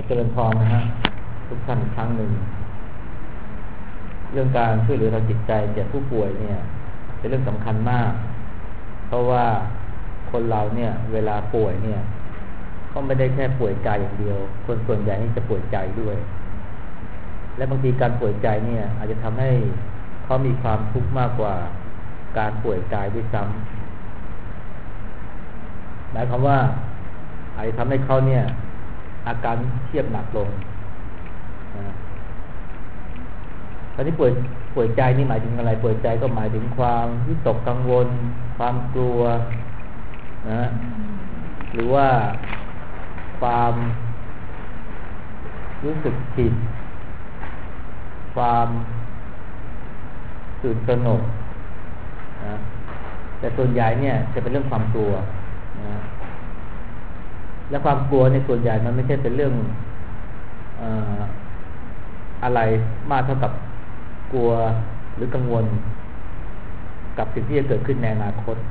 เจริญพรนะฮะทุกท่านอีกครั้งหนึ่งเรื่องการช่วยเหลือทางจิตใจแก่ผู้ป่วยเนี่ยเป็นเรื่องสำคัญมากเพราะว่าคนเราเนี่ยเวลาป่วยเนี่ยเขาไม่ได้แค่ป่วยกายอย่างเดียวคนส่วนใหญ่นี่จะป่วยใจด้วยและบางทีการป่วยใจเนี่ยอาจจะทำให้เขามีความทุกข์มากกว่าการป่วยกายด้วยซ้ำหมายความว่าอาจจะทำให้เขาเนี่ยอาการเครียดหนักลงตอนนี้ป่วยใจนี่หมายถึงอะไรป่วยใจก็หมายถึงความวิตกกังวลความกลัวนะหรือว่าความรู้สึกผิดความตื่นตระหนกนะแต่ส่วนใหญ่เนี่ยจะเป็นเรื่องความกลัวนะและความกลัวในส่วนใหญ่มันไม่ใช่เป็นเรื่องอะไรมากเท่ากับกลัวหรือกังวลกับสิ่งที่จะเกิดขึ้นในอนาคต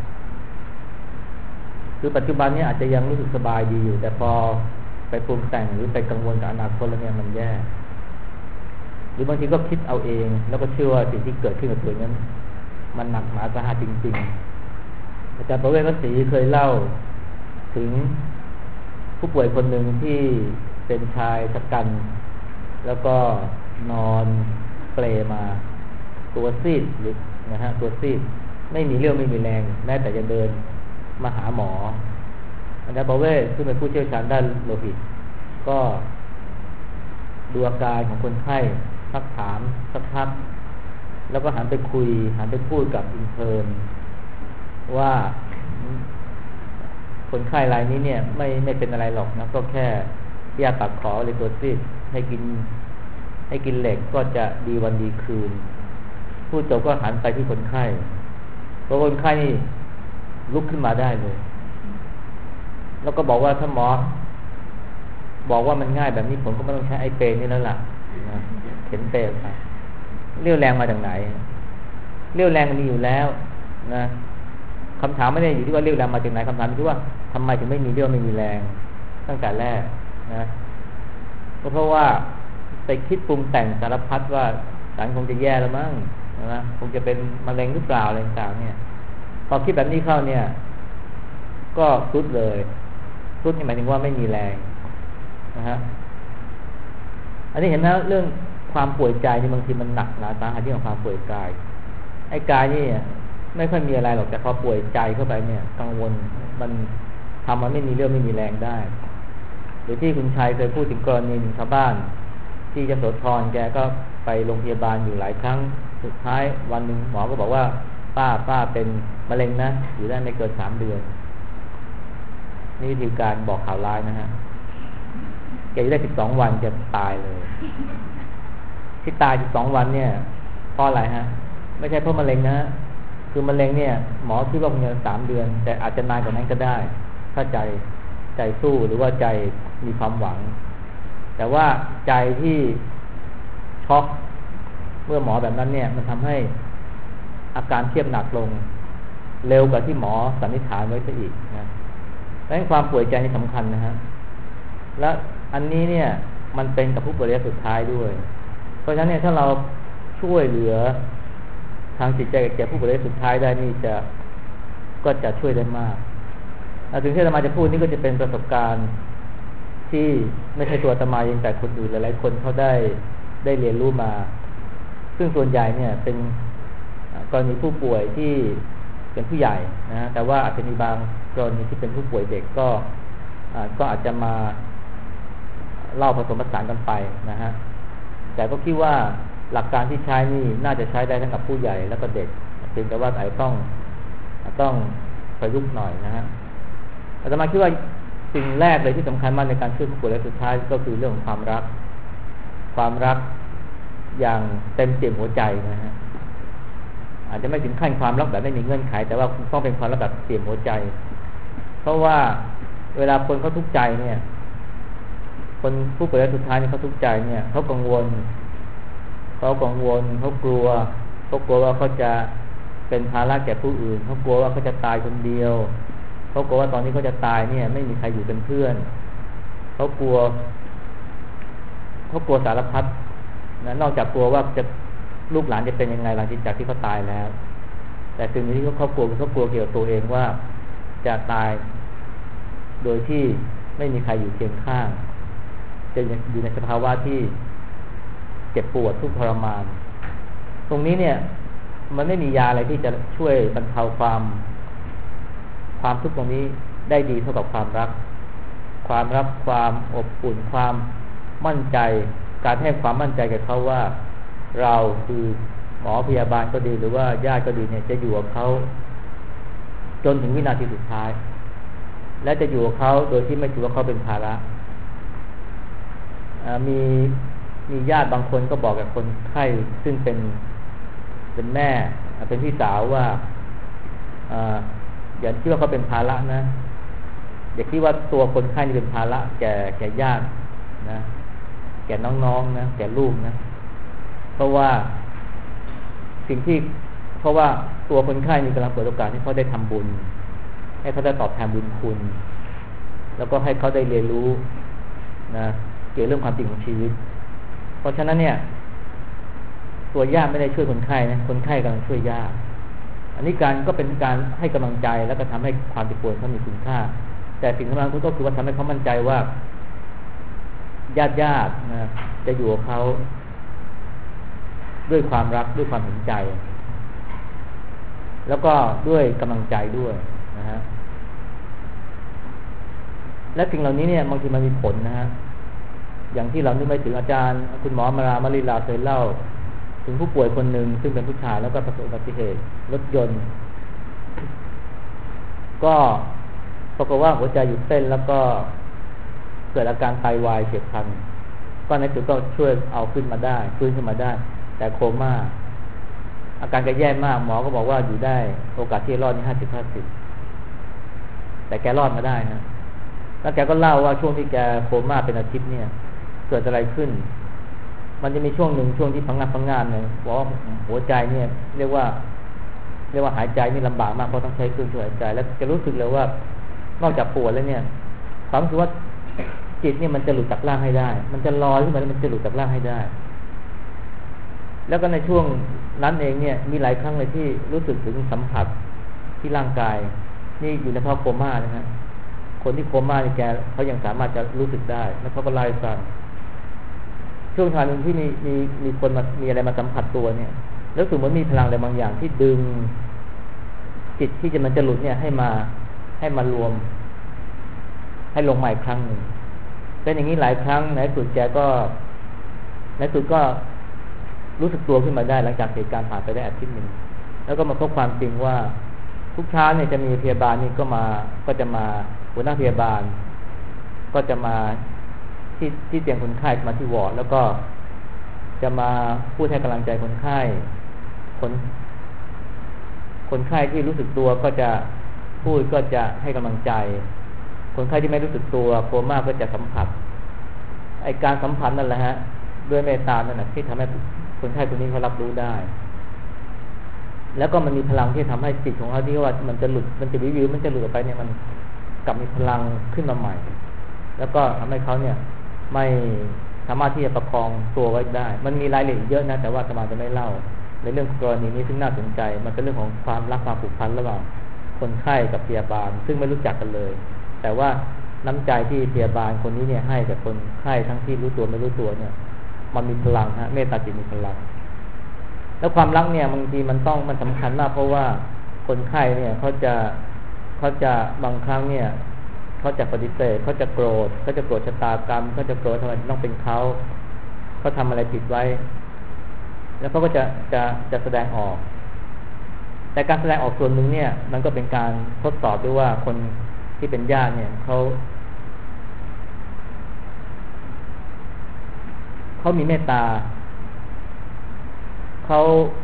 คือปัจจุบันนี้อาจจะยังรู้สึกสบายดีอยู่แต่พอไปปรุงแต่งหรือไปกังวลกับอนาคตแล้วเนี่ยมันแย่หรือบางทีก็คิดเอาเองแล้วก็เชื่อว่าสิ่งที่เกิดขึ้นกับตัวนั้นมันหนักหนาสาหัสจริงๆอาจารย์ประเวศวสีเคยเล่าถึงผู้ป่วยคนหนึ่งที่เป็นชายชะกันแล้วก็นอนเปลมาตัวซีดหรือนะฮะตัวซีดไม่มีเรี่ยวไม่มีแรงแม้แต่จะเดินมาหาหมออาจารย์ประเวศซึ่งเป็นผู้เชี่ยวชาญด้านโลหิตก็ดูอาการของคนไข้ซักถามสักพักแล้วก็หันไปพูดกับอินเทอร์นว่าคนไข้รายนี้เนี่ยไม่เป็นอะไรหรอกนะก็แค่ยาตัดขอเลยตัวซีดให้กินเหล็กก็จะดีวันดีคืนผู้จบก็หันไปที่คนไข้เพราะคนไข้นี่ลุกขึ้นมาได้เลยแล้วก็บอกว่าถ้าหมอบอกว่ามันง่ายแบบนี้ผมก็ไม่ต้องใช้ไอเปรนี่แล้วล่ะนะเข็นเปรไปเรี่ยวแรงมาจากไหนเรี่ยวแรงมีอยู่แล้วนะคำถามไม่ได้อยู่ที่ว่าเรี่ยวแรงมาจากไหนคำถามคือว่าทำไมถึงไม่มีเรี่ยวไม่มีแรงตั้งแต่แรกนะเพราะว่าไปคิดปรุงแต่งสารพัดว่าฉันคงจะแย่แล้วมั้งนะคงจะเป็นมะเร็งหรือเปล่าอะไรต่างๆเนี่ยพอคิดแบบนี้เข้าเนี่ยก็ทรุดเลยทรุดนี่หมายถึงว่าไม่มีแรงนะฮะอันนี้เห็นนะเรื่องความป่วยใจนี่บางทีมันหนักหนาสาหัสยิ่งกว่าความป่วยกายไอ้กายนี่ไม่ค่อยมีอะไรหรอกแต่พอป่วยใจเข้าไปเนี่ยกังวลมันทำมันไม่มีเรื่องไม่มีแรงได้หรือที่คุณชัยเคยพูดถึงกรณีหนึ่งชาวบ้านที่ยโสธรแกก็ไปโรงพยาบาลอยู่หลายครั้งสุดท้ายวันหนึ่งหมอก็บอกว่าป้าเป็นมะเร็งนะอยู่ได้ไม่เกิน3 เดือนนี่วิธีการบอกข่าวร้ายนะฮะแกอยู่ได้12 วันจะตายเลยที่ตาย12 วันเนี่ยเพราะอะไรฮะไม่ใช่เพราะมะเร็งนะคือมะเร็งเนี่ยหมอคิดว่ามันจะ3 เดือนแต่อาจจะนานกว่านั้นก็ได้ถ้าใจสู้หรือว่าใจมีความหวังแต่ว่าใจที่ช็อกเมื่อหมอแบบนั้นเนี่ยมันทำให้อาการเครียดหนักลงเร็วกว่าที่หมอสันนิษฐานไว้ซะอีกนะดังนั้นความป่วยใจนี่สำคัญนะฮะและอันนี้เนี่ยมันเป็นกับผู้ป่วยระยะสุดท้ายด้วยเพราะฉะนั้นเนี่ยถ้าเราช่วยเหลือทางจิตใจแก่ผู้ป่วยระยะสุดท้ายได้นี่ก็จะช่วยได้มากถึงที่อาตมาจะพูดนี่ก็จะเป็นประสบการณ์ที่ไม่ใช่ตัวอาตมาเองแต่คนอื่นหลายๆคนเขาได้เรียนรู้มาซึ่งส่วนใหญ่เนี่ยเป็นกรณีผู้ป่วยที่เป็นผู้ใหญ่นะแต่ว่าอาจจะมีบางกรณีที่เป็นผู้ป่วยเด็กก็อาจจะมาเล่าผสมผสานกันไปนะฮะแต่ก็คิดว่าหลักการที่ใช้นี่น่าจะใช้ได้ทั้งกับผู้ใหญ่แล้วก็เด็กเพียงแต่ว่าอาจจะต้องประยุกต์หน่อยนะฮะอาตมาคิดว่าสิ่งแรกเลยที่สำคัญมากในการช่วยผู้ป่วยระยะสุดท้ายก็คือเรื่องของความรักอย่างเต็มเปี่ยมหัวใจนะฮะอาจจะไม่ถึงขั้นความรักแบบไม่มีเงื่อนไขแต่ว่าต้องเป็นความรักแบบเปี่ยมหัวใจเพราะว่าเวลาคนเขาทุกข์ใจเนี่ยคนผู้ป่วยระยะสุดท้ายเนี่ยเขาทุกข์ใจเนี่ยเขากังวลเขากลัวว่าเขาจะเป็นภาระแก่ผู้อื่นเขากลัวว่าเขาจะตายคนเดียวเขากลัวว่าตอนนี้เขาจะตายเนี่ยไม่มีใครอยู่เป็นเพื่อนเขากลัวเขากลัวสารพัดนะนอกจากกลัวว่าจะลูกหลานจะเป็นยังไงหลังจากที่เขาตายแล้วแต่สิ่งที่เขากลัวคือเขากลัวเกี่ยวกับตัวเองว่าจะตายโดยที่ไม่มีใครอยู่เคียงข้างจะอยู่ในสภาวะที่เจ็บปวดทุกข์ทรมานตรงนี้เนี่ยมันไม่มียาอะไรที่จะช่วยบรรเทาความทุกข์ตรงนี้ได้ดีเท่ากับความรักความอบอุ่นความมั่นใจการให้ความมั่นใจแก่เขาว่าเราคือหมอพยาบาลก็ดีหรือว่าญาติก็ดีเนี่ยจะอยู่กับเขาจนถึงวินาทีสุดท้ายและจะอยู่กับเขาโดยที่ไม่ถือว่าเขาเป็นภาระมีญาติบางคนก็บอกกับคนไข้ซึ่งเป็นแม่เป็นพี่สาวว่าอย่าคิดว่าเขาเป็นภาระนะอย่าคิดว่าตัวคนไข้นี่เป็นภาระแก่ญาตินะแก่น้องๆนะแก่ลูกนะเพราะว่าตัวคนไข้นี่กำลังเปิดโอกาสให้เขาได้ทำบุญให้เขาได้ตอบแทนบุญคุณแล้วก็ให้เขาได้เรียนรู้นะเกี่ยวกับเรื่องความจริงของชีวิตเพราะฉะนั้นเนี่ยตัวญาติไม่ได้ช่วยคนไข้นะคนไข้กำลังช่วยญาติอันนี้ก็เป็นการให้กำลังใจแล้วก็ทำให้ความเจ็บปวดเขามีคุณค่าแต่สิ่งสำคัญก็คือว่าทำให้เขามั่นใจว่าญาตินะจะอยู่กับเขาด้วยความรักด้วยความเห็นใจแล้วก็ด้วยกำลังใจด้วยนะฮะและสิ่งเหล่านี้เนี่ยบางทีมันมีผลนะฮะอย่างที่เรานึกไม่ถึงอาจารย์คุณหมอมาริลาเคยเล่าถึงผู้ป่วยคนหนึ่งซึ่งเป็นผู้ชายแล้วก็ประสบอุบัติเหตุรถยนต์ก็ปรากฏว่าหัวใจหยุดเต้นแล้วก็เกิดอาการไตวายเฉียบพลันก็ในสุดก็ช่วยเอาฟื้นขึ้นมาได้แต่โคม่าอาการแกแย่มากหมอก็บอกว่าอยู่ได้โอกาสที่จะรอดนี่50-50แต่แกรอดมาได้นะแล้วแกก็เล่าว่าช่วงที่แกโคม่าเป็นอาทิตย์เนี่ยเกิดอะไรขึ้นมันจะมีช่วงที่พังงานเลยบอกว่าหัวใจเนี่ยเรียกว่าหายใจนี่ลำบากมากเพราะต้องใช้เครื่องช่วยหายใจแล้วจะรู้สึกเลยว่านอกจากปวดแล้วเนี่ยความรู้สึกว่าจิตเนี่ยมันจะหลุดจากร่างให้ได้มันจะลอยขึ้นมาแล้วมันจะหลุดจากร่างให้ได้แล้วก็ในช่วงนั้นเองเนี่ยมีหลายครั้งเลยที่รู้สึกถึงสัมผัสที่ร่างกายนี่อยู่ในภาวะโคม่านะฮะคนที่โคม่าเนี่ยเขายังสามารถจะรู้สึกได้แล้วเขาก็ไล่ฟังช่วงทางนึงที่มีคนมีอะไรมาสัมผัสตัวเนี่ยแล้วรู้สึกเหมือนมีพลังอะไรบางอย่างที่ดึงจิตที่มันจะหลุดเนี่ยให้มารวมให้ลงใหม่ครั้งหนึ่งเป็นอย่างนี้หลายครั้งในสุดก็รู้สึกตัวขึ้นมาได้หลังจากเหตุการณ์ผ่านไปได้อาทิตย์หนึ่งแล้วก็มาพบความจริงว่าทุกเช้าเนี่ยจะมีพยาบาลนี่ก็จะมาหัวหน้าพยาบาลก็จะมาที่เตียงคนไข้มาที่วอร์ดแล้วก็จะมาพูดให้กำลังใจคนไข้คนไข้ที่รู้สึกตัวก็จะพูดก็จะให้กำลังใจคนไข้ที่ไม่รู้สึกตัวโคม่าก็จะสัมผัสไอการสัมผัสนั่นแหละฮะด้วยเมตตานั่นแหละที่ทำให้คนไข้คนนี้เขารับรู้ได้แล้วก็มันมีพลังที่ทำให้จิตของเขาที่ว่ามันจะหลุดมันจะวิวมันจะหลุดออกไปเนี่ยมันกลับมีพลังขึ้นมาใหม่แล้วก็ทำให้เขาเนี่ยไม่สามารถที่จะประคองตัวไว้ได้มันมีรายละเอียดเยอะนะแต่ว่าอาตมาจะไม่เล่าในเรื่องกรณีนี้ซึ่งน่าสนใจมันเป็นเรื่องของความรักความผูกพันระหว่างคนไข้กับพยาบาลซึ่งไม่รู้จักกันเลยแต่ว่าน้ำใจที่พยาบาลคนนี้เนี่ยให้กับคนไข้ทั้งที่รู้ตัวไม่รู้ตัวเนี่ยมันมีพลังฮะเมตตาจิตมีพลังแล้วความรักเนี่ยบางทีมันสำคัญมากเพราะว่าคนไข้เนี่ยเขาจะบางครั้งเนี่ยเขาจะปฏิเสธเขาจะโกรธชะตากรรมเขาจะโกรธทำไมต้องเป็นเขาทำอะไรผิดไว้แล้วเขาก็จะแสดงออกแต่การแสดงออกส่วนหนึ่งเนี่ยมันก็เป็นการทดสอบด้วยว่าคนที่เป็นญาติเนี่ยเขามีเมตตาเขา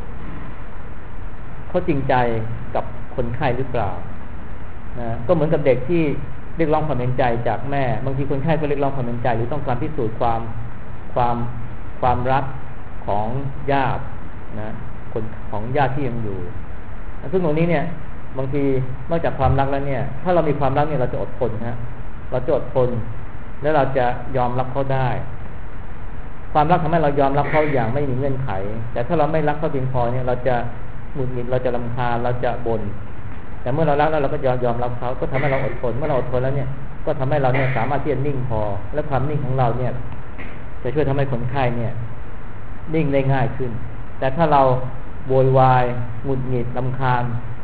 จริงใจกับคนไข้หรือเปล่านะก็เหมือนกับเด็กที่เรียกร้องความเห็นใจจากแม่บางทีคนไข้ก็เรียกร้องความเห็นใจหรือต้องการพิสูจน์ความรักของญาตินะคนของญาติที่ยังอยู่ซึ่งตรงนี้เนี่ยบางทีนอกจากความรักแล้วเนี่ยถ้าเรามีความรักเนี่ยเราจะอดทนฮะเราจะอดทนแล้วเราจะยอมรับเขาได้ความรักทำให้เรายอมรับเขาอย่างไม่มีเงื่อนไขแต่ถ้าเราไม่รักเขาเพียงพอเนี่ยเราจะหงุดหงิดเราจะรำคาญเราจะบ่นแต่เมื่อเรารักแล้วเราก็ยอมรับเขาก็ทำให้เราอดทนเมื่อเราอดทนแล้วเนี่ยก็ทำให้เราเนี่ยสามารถที่จะนิ่งพอและความนิ่งของเราเนี่ยจะช่วยทำให้คนไข้เนี่ยนิ่งได้ง่ายขึ้นแต่ถ้าเราโวยวายหงุดหงิดรำคาญ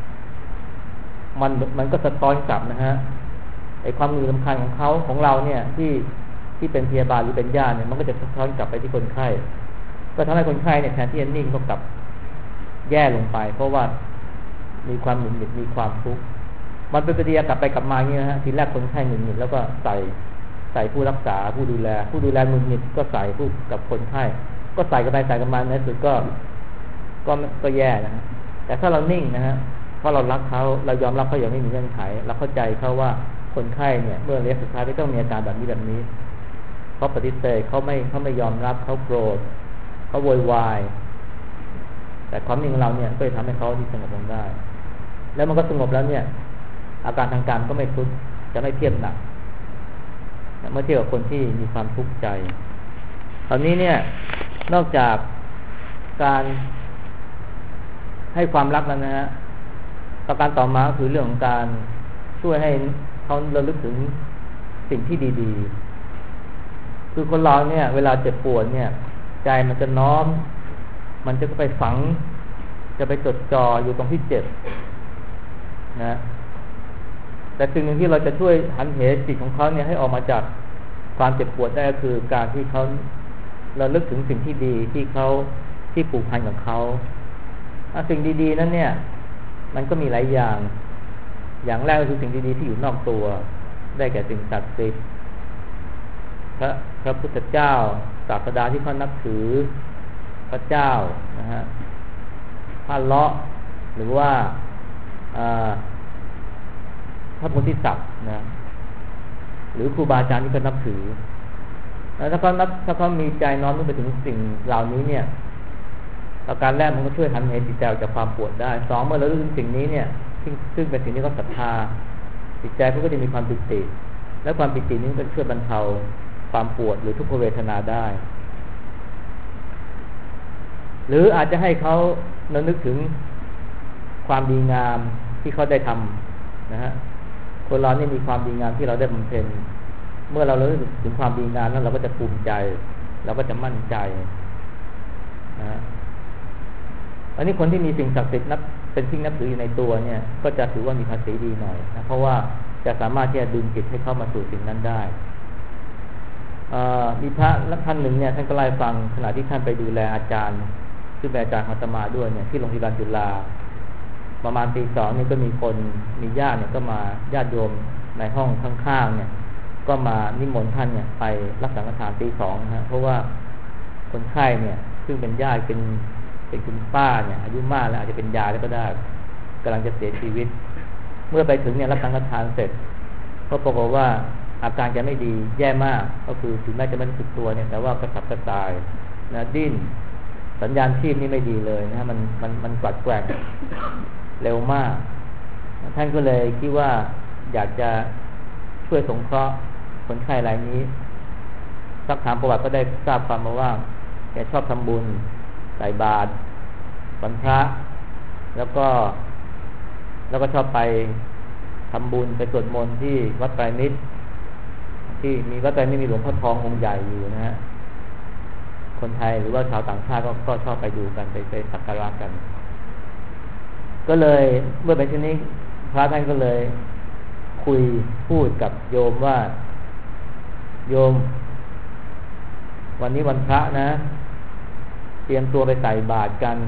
มันก็สะท้อนกลับนะฮะไอ้ความหงุดหงิดรำคาญของเราเนี่ยที่เป็นพยาบาลหรือเป็นญาติเนี่ยมันก็จะสะท้อนกลับไปที่คนไข้ก็ทำให้คนไข้เนี่ยแทนที่จะนิ่งก็กลับแย่ลงไปเพราะว่ามีความหงุดหงิดมีความทุกข์มันเป็นปฏิกิริยากลับไปกลับมาอย่างนี้นะฮะทีแรกคนไข้หงุดหงิดแล้วก็ใส่ผู้รักษาผู้ดูแลหงุดหงิดก็ใส่ผู้กับคนไข้ก็ใส่กันไปใส่กันมาในสุดก็แย่นะฮะแต่ถ้าเรานิ่งนะฮะเพราะเรารักเขาเรายอมรับเขาอย่างไม่มีเงื่อนไขเราเข้าใจเขาว่าคนไข้เนี่ยเมื่อระยะสุดท้ายไม่ต้องมีอาการแบบนี้เขาปฏิเสธเขาไม่ยอมรับเขาโกรธเขาโวยวายแต่ความนิ่งของเราเนี่ยก็จะทำให้เขาที่สงบลงได้แล้วมันก็สงบแล้วเนี่ยอาการทางการก็ไม่ทุกข์จะไม่เทียบหนักเมื่อเทียบกับคนที่มีความทุกข์ใจตอนนี้เนี่ยนอกจากการให้ความรักแล้วนะฮะประการต่อมาก็คือเรื่องของการช่วยให้เขาระลึกถึงสิ่งที่ดีๆคือคนเราเนี่ยเวลาเจ็บปวดเนี่ยใจมันจะน้อมมันจะไปฝังจะไปจดจ่ออยู่ตรงที่เจ็บนะแต่สิ่งหนึ่งที่เราจะช่วยหันเหจิตของเขาเนี่ยให้ออกมาจากความเจ็บปวดได้ก็คือการที่เขาระลึกถึงสิ่งที่ดีที่ผูกพันกับเขาสิ่งดีๆนั้นเนี่ยมันก็มีหลายอย่างแรกก็คือสิ่งดีๆที่อยู่นอกตัวได้แก่สิ่งศักดิ์สิทธิ์พระพุทธเจ้าศาสดาที่เขานับถือพระเจ้านะฮะพระเลาะหรือว่าพระโพธิสัตว์นะหรือครูบาอาจารย์ที่เขานับถือแล้วถ้าเขามีใจน้อมไปถึงสิ่งเหล่านี้เนี่ยประการแรกมันก็ช่วยหันเหจิตใจออกจากความปวดได้สองเมื่อเรารู้ถึงสิ่งนี้เนี่ยซึ่งเป็นสิ่งที่เขาศรัทธาจิตใจเขาก็จะมีความปิติและความปิตินี้ก็ช่วยบรรเทาความปวดหรือทุกขเวทนาได้หรืออาจจะให้เขานึกถึงความดีงามที่เขาได้ทำนะฮะคนเรานี่มีความดีงามที่เราได้บำเพ็ญเมื่อเรารู้ถึงความดีงามแล้วเราก็จะภูมิใจเราก็จะมั่นใจนะอันนี้คนที่มีสิ่งศักดิ์สิทธิ์เป็นสิ่งนับถืออยู่ในตัวเนี่ยก็จะถือว่ามีภาษีดีหน่อยนะเพราะว่าจะสามารถที่จะดึงจิตให้เข้ามาสู่สิ่งนั้นได้มีพระท่านหนึ่งเนี่ยท่านก็เล่าให้ฟังขณะที่ท่านไปดูแลอาจารย์ซึ่งเป็นอาจารย์อาตมาด้วยเนี่ยที่โรงพยาบาลจุฬาประมาณตี 2นี่ก็มีญาติเนี่ยก็มาญาติโยมในห้องข้างๆเนี่ยก็มานิมนต์ท่านเนี่ยไปรับสังฆทานตี 2นะฮะเพราะว่าคนไข้เนี่ยซึ่งเป็นญาติเป็นคุณป้าเนี่ยอายุมากแล้วอาจจะเป็นยายแล้วก็ได้กำลังจะเสียชีวิตเมื่อไปถึงเนี่ยรับสังฆทานเสร็จก็ปรากฏว่าอาการแกไม่ดีแย่มากก็คือถึงแม้จะไม่รู้สึกตัวเนี่ยแต่ว่ากระสับกระส่ายนะดิ้นสัญญาณชีพนี่ไม่ดีเลยนะมันกวัดแกว่งเร็วมากท่านก็เลยคิดว่าอยากจะช่วยสงเคราะห์คนไข้รายนี้สักถามประวัติก็ได้ทราบความมาว่าแกชอบทำบุญใส่บาตรวันพระแล้วก็ชอบไปทำบุญไปสวดมนต์ที่วัดไตรมิตรที่มีวัดไตรมิตรมีหลวงพ่อทององค์ใหญ่อยู่นะฮะคนไทยหรือว่าชาวต่างชาติก็ชอบไปดูกันไปสักการะกันก็เลยเมื่อเป็นเช่นนี้พระท่านก็เลยพูดกับโยมว่าโยมวันนี้วันพระนะเตรียมตัวไปใส่บาตรกัน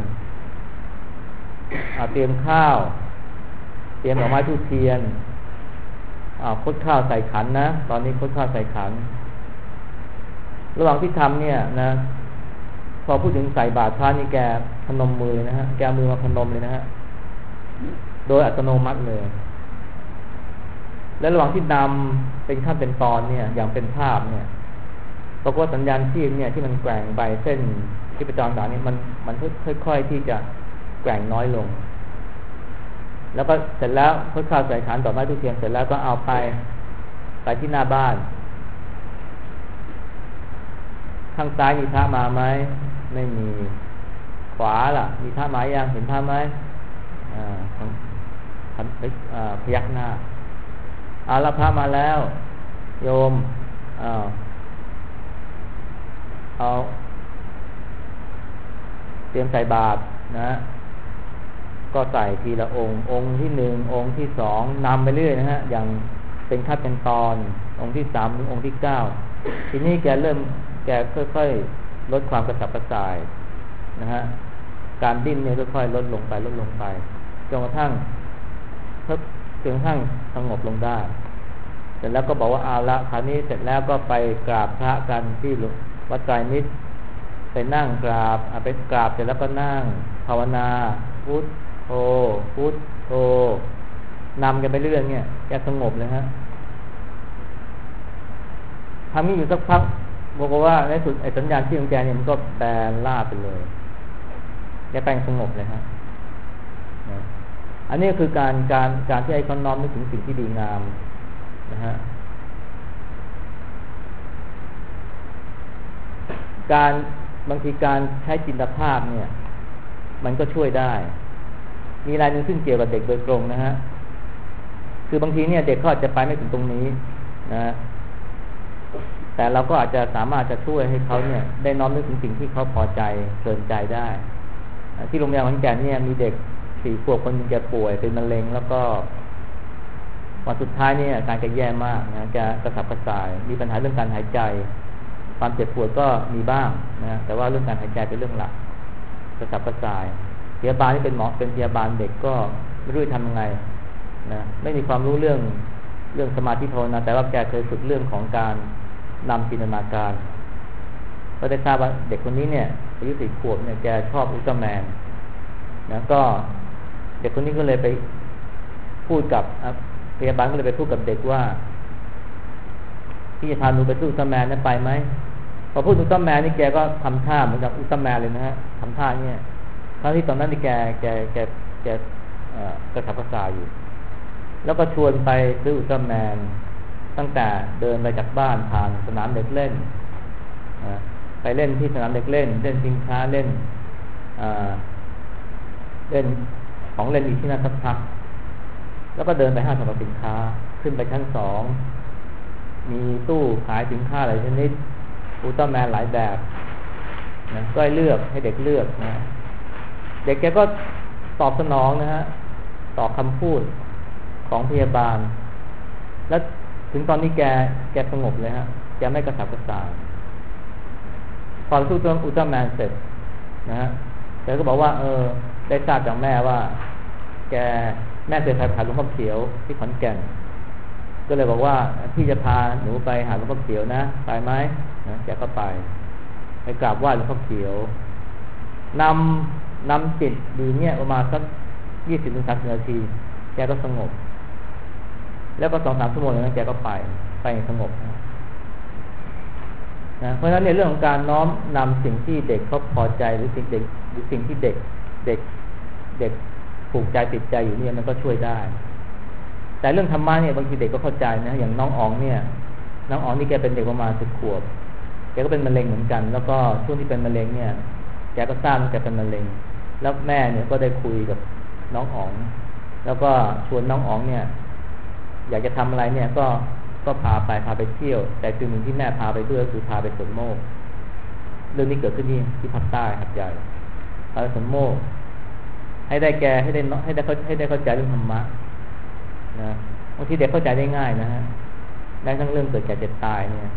เตรียมข้าวเตรียมดอกไม้ธูปเทียนคดข้าวใส่ขันนะตอนนี้คดข้าวใส่ขันระหว่างที่ทำเนี่ยนะพอพูดถึงใส่บาตรพระนี่แกพนมมือนะฮะแกมือมาพนมเลยนะฮะโดยอัตโนมัติเลยและระหว่างที่นำเป็นขั้นเป็นตอนเนี่ยอย่างเป็นภาพเนี่ยปรากฏสัญญาณชีพเนี่ยที่มันแกว่งไปเส้นที่ประจรต่างนี่มันค่อยๆที่จะแกว่งน้อยลงแล้วก็เสร็จแล้วคดข้าวใส่ขันต่อไม้ธูปเทียนเสร็จแล้วก็เอาไปที่หน้าบ้านข้างซ้ายมีพระมาไหมไม่มีขวาล่ะมีพระมายังเห็นพระไหมพยักหน้าเอาละพระมาแล้วโยมเอาเตรียมใส่บาตรนะก็ใส่ทีละองค์ที่หนึ่งองค์ที่สองนำไปเรื่อยนะฮะอย่างเป็นขั้นเป็นตอนองค์ที่สามถึงองค์ที่เก้าทีนี้แกค่อยๆลดความกระสับกระส่ายนะฮะการดิ้นเนี่ยค่อยๆลดลงไปจนกระทั่งสงบลงได้เสร็จแล้วก็บอกว่าเอาละคราวนี้เสร็จแล้วก็ไปกราบพระกันที่วัดไตรมิตรไปนั่งกราบไปกราบเสร็จแล้วก็นั่งภาวนาพุทโธพุทโธนำกันไปเรื่อยเนี่ยแกสงบเลยฮะทำนี้อยู่สักพักบอกว่าในสุดไอ้สัญญาณที่ของแกเนี่ยมันก็แบนล่าไปเลยแกแปลงสงบเลยฮะอันนี้คือการที่ไอ้คนน้อมนึกถึงสิ่งที่ดีงามนะฮะบางทีการใช้จินตภาพเนี่ยมันก็ช่วยได้มีรายหนึ่งซึ่งเกี่ยวกับเด็กโดยตรงนะฮะคือบางทีเนี่ยเด็กเขาอาจจะไปไม่ถึงตรงนี้นะแต่เราก็อาจจะสามารถจะช่วยให้เขาเนี่ยได้น้อมนึกถึงสิ่งที่เขาพอใจเกินใจได้ที่โรงพยาบาลขอนแก่นเนี่ยมีเด็ก4 ขวบคนนึงแกป่วยเป็นมะเร็งแล้วก็วันสุดท้ายเนี่ยอาการแกแย่มากนะแกกระสับกระส่ายมีปัญหาเรื่องการหายใจความเจ็บปวดก็มีบ้างนะแต่ว่าเรื่องการหายใจเป็นเรื่องหลักกระสับกระส่ายพยาบาลที่เป็นหมอเป็นพยาบาลเด็กก็ไม่รู้จะทำยังไงนะไม่มีความรู้เรื่องสมาธิภาวนาแต่ว่าแกเคยฝึกเรื่องของการนำจินตนาการก็ได้ทราบว่าเด็กคนนี้เนี่ยอายุ4 ขวบเนี่ยแกชอบอุลตร้าแมนนะก็เด็กคนนี้ก็เลยไปพูดกับพยาบาลก็เลยไปพูดกับเด็กว่าพี่จะพาหนูไปสู้อุลตร้าแมนนั้นไปไหมพอพูดอุลตร้าแมนนี่แกก็ทำท่าเหมือนกับอุลตร้าแมนเลยนะฮะทำท่าเนี่ยทั้งที่ตอนนั้นที่แกกระสับกระส่ายอยู่แล้วก็ชวนไปซื้ออุลตร้าแมนตั้งแต่เดินไปจากบ้านผ่านสนามเด็กเล่นไปเล่นที่สนามเด็กเล่นชิงช้าเล่นของเล่นอีกที่นั่นสักพักแล้วก็เดินไปห้างสรรพสินค้าขึ้นไปชั้น2มีตู้ขายสินค้าหลายชนิดอุลตร้าแมนหลายแบบนะก็ให้เลือกให้เด็กเลือกนะเด็กแกก็ตอบสนองนะฮะตอบคำพูดของพยาบาลแล้วถึงตอนนี้แกสงบเลยฮะแกไม่กระสับกระส่ายพอสู้ตัวอุลตร้าแมนเสร็จนะฮะแกก็บอกว่าได้ทราบจากแม่ว่าแม่เคยพาหลวงพ่อเขียวที่ขอนแก่นก็เลยบอกว่าพี่จะพาหนูไปหาหลวงพ่อเขียวนะไปไหมนะแกก็ไปกราบไหว้หลวงพ่อเขียวนำจิตอยู่เนี่ยประมาณสัก20-30 นาทีแกก็สงบแล้วก็2-3 ชั่วโมงแล้วแกก็ไปสงบนะเพราะฉะนั้นในเรื่องของการน้อมนำสิ่งที่เด็กเขาพอใจหรือสิ่งที่เด็กผูกใจติดใจอยู่เนี่ยมันก็ช่วยได้แต่เรื่องธรรมะเนี่ยบางทีเด็กก็เข้าใจนะอย่างน้องอ๋องนี่แกเป็นเด็กประมาณ10 ขวบแกก็เป็นมะเร็งเหมือนกันแล้วก็ช่วงที่เป็นมะเร็งเนี่ยแกก็ทราบว่าแกเป็นมะเร็งแล้วแม่เนี่ยก็ได้คุยกับน้องอ๋องแล้วก็ชวนน้องอ๋องเนี่ยอยากจะทำอะไรเนี่ยก็พาไปเที่ยวแต่สิ่งหนึ่งที่แม่พาไปด้วยคือพาไปสวนโมกข์เรื่องนี้เกิดขึ้นที่ภาคใต้หัดใหญ่พาไปสวนโมกข์ให้ได้เข้าใจเรื่องธรรมะนะบางทีเด็กเข้าใจได้ง่ายนะฮะได้ทั้งเรื่องเกิดแก่เจ็บตายเนี่ย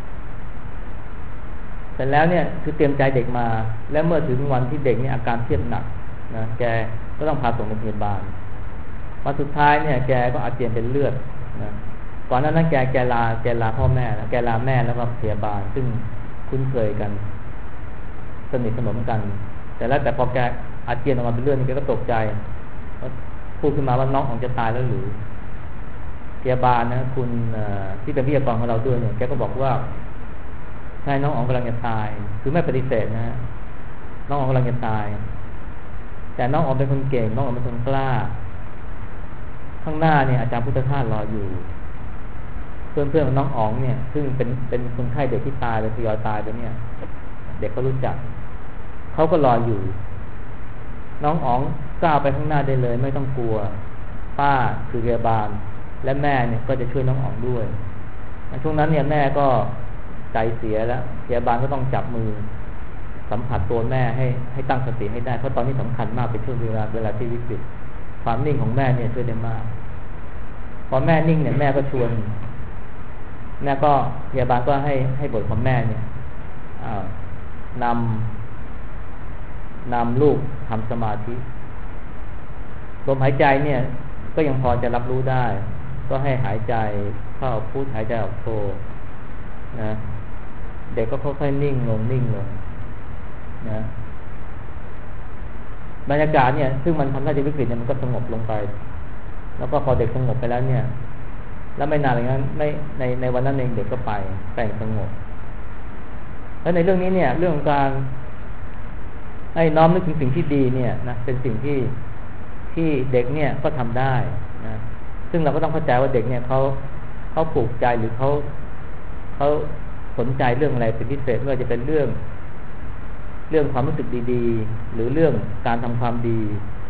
เสร็จแล้วเนี่ยคือเตรียมใจเด็กมาแล้วเมื่อถึงวันที่เด็กเนี่ยอาการเครียดหนักนะแกก็ต้องพาส่งโรงพยาบาลวันสุดท้ายเนี่ยแกก็อาเจียนเป็นเลือดนะก่อนหน้านั้นแกลาพ่อแม่นะแกลาแม่แล้วก็พยาบาลซึ่งคุ้นเคยกันสนิทสนมกันแต่พอแกอาเจียนออกมาเป็นเลือดนี่แกก็ตกใจพูดขึ้นมาว่าน้องของจะตายแล้วหรือพยาบาลนะคุณที่เป็นวิทยากรของเราด้วยเนี่ยแกก็บอกว่าใช่น้องอ๋องกำลังจะตายคือไม่ปฏิเสธนะน้องอ๋องกำลังจะตายแต่น้องอ๋องเป็นคนเก่งน้องอ๋องเป็นคนกล้าข้างหน้าเนี่ยอาจารย์พุทธทาสรออยู่เพื่อนของน้องอ๋องเนี่ยซึ่งเป็นคนไข้เด็กที่ตายไปทยอยตายไปเนี่ยเด็กก็รู้จักเขาก็รออยู่น้องอ๋องก้าวไปข้างหน้าได้เลยไม่ต้องกลัวป้าคือพยาบาลและแม่เนี่ยก็จะช่วยน้องอ๋องด้วยช่วงนั้นเนี่ยแม่ก็ใจเสียแล้วพยาบาลก็ต้องจับมือสัมผัสตัวแม่ให้ตั้งสติให้ได้เพราะตอนนี้สำคัญมากเป็นช่วงเวลาที่วิกฤตความนิ่งของแม่เนี่ยช่วยได้มากพอแม่นิ่งเนี่ยแม่ก็ชวนแม่ก็พยาบาลก็ให้บทของแม่เนี่ยนำลูกทำสมาธิลมหายใจเนี่ยก็ยังพอจะรับรู้ได้ก็ให้หายใจเข้าพุทหายใจออกโทนะเด็กก็ค่อยๆนิ่งลงนะบรรยากาศเนี่ยซึ่งมันทำให้วิกฤตเนี่ยมันก็สงบลงไปแล้วก็พอเด็กสงบไปแล้วเนี่ยแล้วไม่นานอย่างนั้นไม่ในวันนั้นเองเด็กก็ไปสงบแล้วในเรื่องนี้เนี่ยเรื่องของการให้น้อมนึกถึงสิ่งที่ดีเนี่ยนะเป็นสิ่งที่เด็กเนี่ยก็ทำได้นะซึ่งเราก็ต้องเข้าใจว่าเด็กเนี่ยเขาผูกใจหรือเขาสนใจเรื่องอะไรเป็นพิเศษไม่ว่าจะเป็นเรื่องความรู้สึกดีๆหรือเรื่องการทำความดี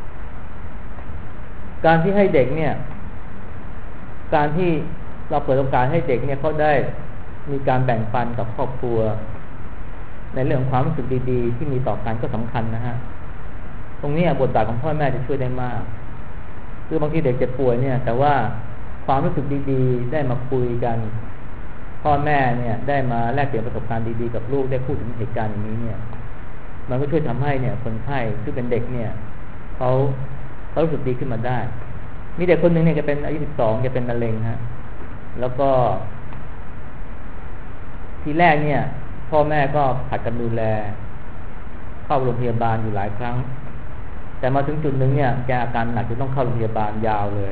การที่ให้เด็กเนี่ยการที่เราเปิดโอกาสให้เด็กเนี่ยเขาได้มีการแบ่งปันกับครอบครัวในเรื่องความรู้สึกดีๆที่มีต่อกันก็สำคัญนะฮะตรงนี้บทบาทของพ่อแม่จะช่วยได้มากคือบางทีเด็กเจ็บป่วยเนี่ยแต่ว่าความรู้สึกดีๆได้มาคุยกันพ่อแม่เนี่ยได้มาแลกเปลี่ยนประสบการณ์ดีๆกับลูกได้พูดถึงเหตุการณ์อย่างนี้เนี่ยมันก็ช่วยทำให้เนี่ยคนไข้ซึ่งเป็นเด็กเนี่ยเขารู้สึกดีขึ้นมาได้มีเด็กคนหนึ่งเนี่ยแกเป็นอายุ12แกเป็นมะเร็งฮะแล้วก็ทีแรกเนี่ยพ่อแม่ก็ผัดกันดูแลเข้าโรงพยาบาลอยู่หลายครั้งแต่มาถึงจุดหนึ่งเนี่ยแกอาการหนักจนต้องเข้าโรงพยาบาลยาวเลย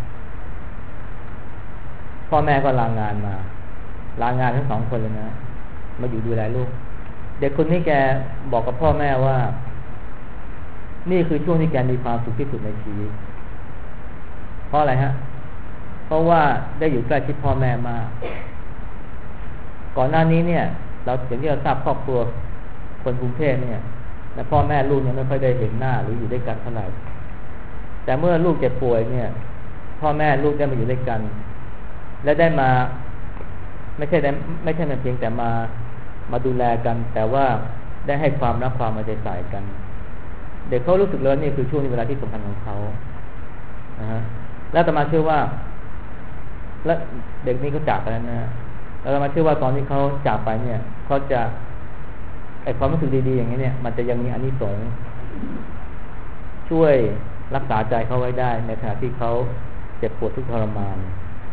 พ่อแม่ก็ลางานทั้งสองคนเลยนะมาอยู่ดูแลลูกเด็กคนนี้แกบอกกับพ่อแม่ว่านี่คือช่วงที่แกมีความสุขที่สุดในชีวิตเพราะอะไรฮะเพราะว่าได้อยู่ใกล้ชิดพ่อแม่มากก่อนหน้านี้เนี่ยเราอย่างที่เราทราบครอบครัวคนกรุงเทพเนี่ยและพ่อแม่ลูกยังไม่ค่อยได้เห็นหน้าหรืออยู่ด้วยกันเท่าไหร่แต่เมื่อลูกเจ็บป่วยเนี่ยพ่อแม่ลูกได้มาอยู่ด้วยกันและได้มาไม่ใช่มาเพียงแต่มาดูแลกันแต่ว่าได้ให้ความรักความเอาใจใส่กันเด็กเขารู้สึกเลยนี่คือช่วงเวลาที่สำคัญของเขานะฮะแล้วแต่มาเชื่อว่าและเด็กนี้เขาจากไปแล้วนะแล้วมาเชื่อว่าตอนที่เขาจากไปเนี่ยเขาจะไอ้ความรู้สึกดีๆอย่างนี้เนี่ยมันจะยังมีอานิสงส์ช่วยรักษาใจเขาไว้ได้ในขณะที่เขาเจ็บปวดทุกข์ทรมาน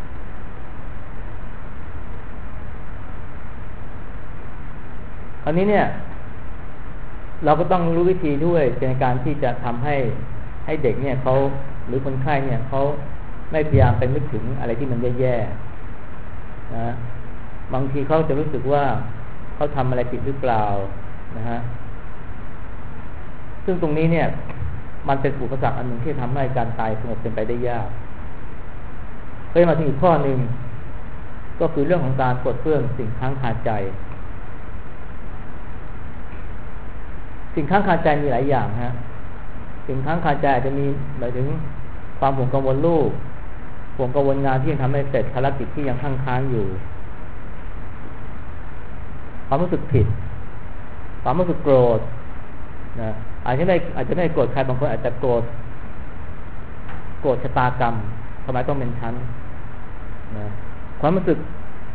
คราวนี้เนี่ยเราก็ต้องรู้วิธีด้วยในการที่จะทำให้เด็กเนี่ยเขาหรือคนไข้เนี่ยเขาไม่พยายามไปนึกถึงอะไรที่มันแย่ๆนะบางทีเขาจะรู้สึกว่าเขาทำอะไรผิดหรือเปล่านะฮะซึ่งตรงนี้เนี่ยมันเป็นอุปสรรคอันหนึ่งที่ทำให้การตายสงบเป็นไปได้ยากเคยมาถึงอีกข้อหนึ่งก็คือเรื่องของการปลดเปลื้องสิ่งค้างคาใจสิ่งค้างคาใจมีหลายอย่างฮะสิ่งค้างคาใจอาจจะมีหมายถึงความห่วงกังวลลูกห่วงกังวลงานที่ยังทำไม่เสร็จภารกิจที่ยังค้างอยู่ความรู้สึกผิดความรู้สึกโกรธนะอาจจะไม่โกรธใครบางคนอาจจะโกรธชะตากรรมทำไมต้องเป็นชั้นนะความรู้สึก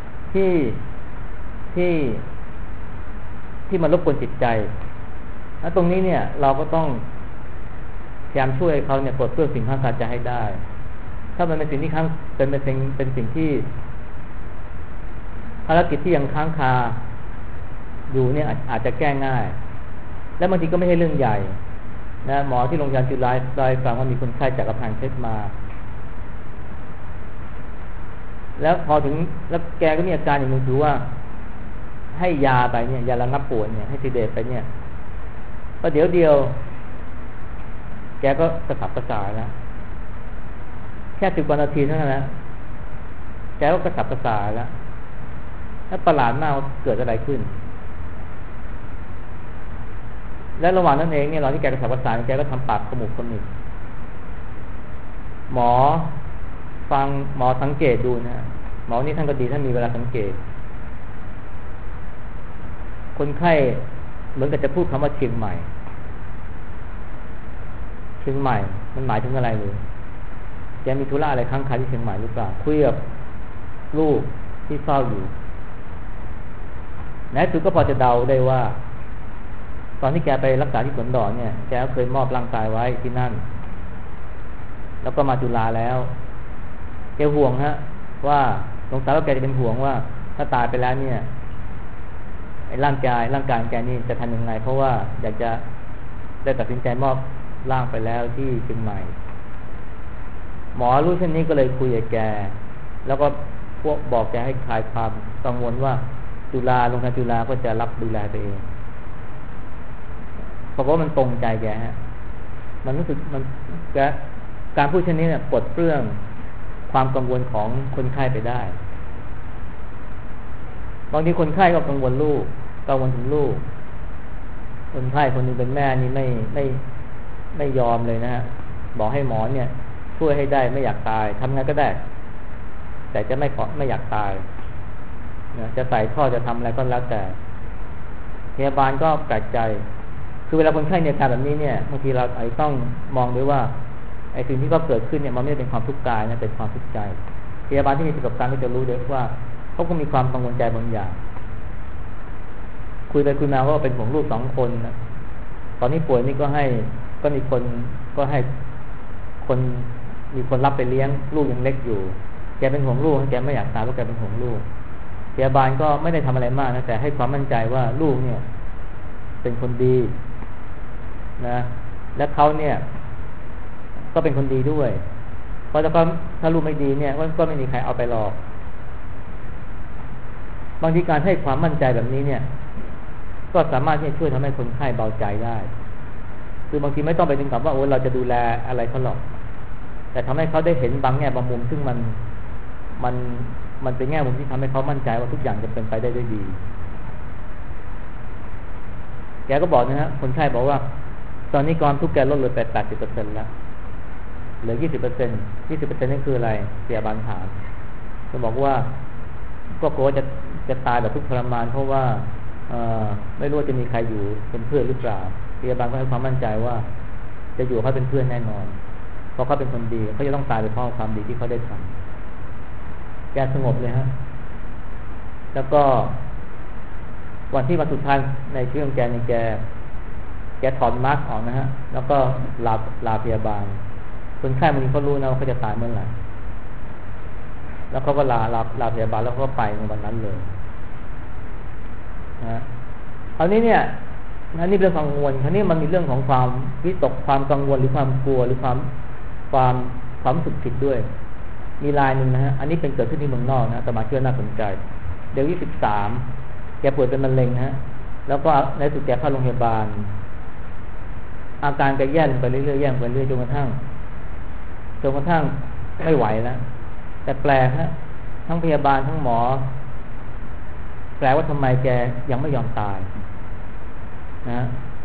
ที่มันรบกวนจิตใจแล้วตรงนี้เนี่ยเราก็ต้องพยายามช่วยเขาเนี่ยปลดเปลื้องสิ่งค้างคาใจให้ได้ถ้ามันเป็นสิ่งที่เป็นสิ่งที่ภารกิจที่ยังค้างคาอยู่เนี่ยอาจจะแก้ง่ายและบางทีก็ไม่ใช่เรื่องใหญ่นะหมอที่โรงพยาบาลจุฬาได้ฟังว่ามีคนไข้จากกำแพงเพชรมาแล้วพอถึงแล้วแกก็มีอาการอย่างนึงคือว่าให้ยาไปเนี่ยยาระงับปวดเนี่ยให้ซีเดตไปเนี่ยก็เดียวแกก็กระสับกระส่ายแล้วแค่10 กว่านาทีเท่านั้นนะแกก็กระสับกระส่ายแล้วประหลาดมากเกิดอะไรขึ้นและระหว่างนั้นเองเนี่ยเราที่แกกระสับกระส่ายแกก็ทำปากขมุบขมิบหมอสังเกตดูนะหมอนี่ท่านก็ดีท่านมีเวลาสังเกตคนไข้เหมือนกับจะพูดคำว่าเชียงใหม่มันหมายถึงอะไรเลยแกมีธุระอะไรค้างคาที่เชียงใหม่หรือเปล่าคุยกับลูกที่เฝ้าอยู่ในสุดก็พอจะเดาได้ว่าตอนที่แกไปรักษาที่สวนดอกเนี่ยแกเคยมอบร่างกายไว้ที่นั่นแล้วก็มาจุฬาแล้วแกห่วงว่าสงสัยว่าแกจะเป็นห่วงว่าถ้าตายไปแล้วเนี่ยไอ้ร่างกายแกนี่จะทำยังไงเพราะว่าอยากจะได้ตัดสินใจมอบร่างไปแล้วที่เชียงใหม่หมอรู้เช่นนี้ก็เลยคุยกับแกแล้วก็พวกบอกแกให้คลายความกังวลว่าโรงพยาบาลจุฬาก็จะรับดูแลตัวเองเพราะว่ามันตรงใจแกมันรู้สึกมันการพูดเช่นนี้เนี่ยปลดเปลื้องความกังวลของคนไข้ไปได้บางทีคนไข้ก็กังวลถึงลูกคนไข้คนนึงเป็นแม่นี่ไม่ยอมเลยนะฮะบอกให้หมอเนี่ยช่วยให้ได้ไม่อยากตายทำไงก็ได้แต่จะไม่อยากตายนะจะใส่ท่อจะทำอะไรก็แล้วแต่พยาบาลก็แปลกใจคือเวลาคนไข้ในอาการแบบนี้เนี่ยบางทีเราต้องมองด้วยว่าไอ้สิ่งที่เขาเกิดขึ้นเนี่ยมันไม่ได้เป็นความทุกข์กายนะเป็นความทุกข์ใจพยาบาลที่มีประสบการณ์ก็จะรู้เลยว่าเขาก็มีความกังวลใจบางอย่างคุยไปคุยมาว่าเป็นห่วงลูก2 คนนะตอนนี้ป่วยนี่ก็ให้มีคนรับไปเลี้ยงลูกยังเล็กอยู่แกเป็นห่วงลูกแกไม่อยากตายเพราะแกเป็นห่วงลูกพยาบาลก็ไม่ได้ทำอะไรมากนะแต่ให้ความมั่นใจว่าลูกเนี่ยเป็นคนดีนะและเขาเนี่ยก็เป็นคนดีด้วยเพราะถ้าลูกไม่ดีเนี่ยก็ไม่มีใครเอาไปหรอกบางทีการให้ความมั่นใจแบบนี้เนี่ยก็สามารถที่จะช่วยทำให้คนไข้เบาใจได้คือบางทีไม่ต้องไปถึงกับว่าเราจะดูแลอะไรเขาหรอกแต่ทำให้เขาได้เห็นบางแง่บางมุมซึ่งมันเป็นแง่มุมที่ทำให้เขามั่นใจว่าทุกอย่างจะเป็นไปได้ด้วยดีแกก็บอกนะฮะคนไข้บอกว่าตอนนี้ความทุกข์แกลดลงไป 80% แล้วเหลือ 20% นั่นคืออะไรพยาบาลถามก็บอกว่าก็กลัวจะตายแบบทุกข์ทรมานเพราะว่าไม่รู้ว่าจะมีใครอยู่เป็นเพื่อนหรือเปล่าพยาบาลก็ให้ความมั่นใจว่าจะอยู่เขาเป็นเพื่อนแน่นอนเพราะเขาเป็นคนดีเขาจะต้องตายไปเพราะความดีที่เขาได้ทำแกสงบเลยฮะแล้วก็วันที่วันสุดท้ายในชีวิตของแกในแกถอดมาสก์ออกนะฮะแล้วก็ลาพยาบาลคนไข้บางทีเขารู้นะว่าเขาจะตายเมื่อไหร่แล้วเขาก็ลาพยาบาลแล้วก็ไปในวันนั้นเลยนะเอานี้เนี่ยอันนี้เรื่องกังวลคราวนี้มันมีเรื่องของความวิตกความกังวลหรือความกลัวหรือความสึกผิดด้วยมีรายหนึ่งนะฮะอันนี้เป็นเกิดขึ้นที่เมืองนอกนะแต่มาเชื่อน่าสนใจเด็กอายุ13แกป่วยเป็นมะเร็งฮะแล้วก็ในสุดแกเข้าโรงพยาบาลอาการแกแย่ลงไปเรื่อยๆจนกระทั่งไม่ไหวแล้วแต่แปลกฮะทั้งพยาบาลทั้งหมอแปลว่าทำไมแกยังไม่ยอมตายนะ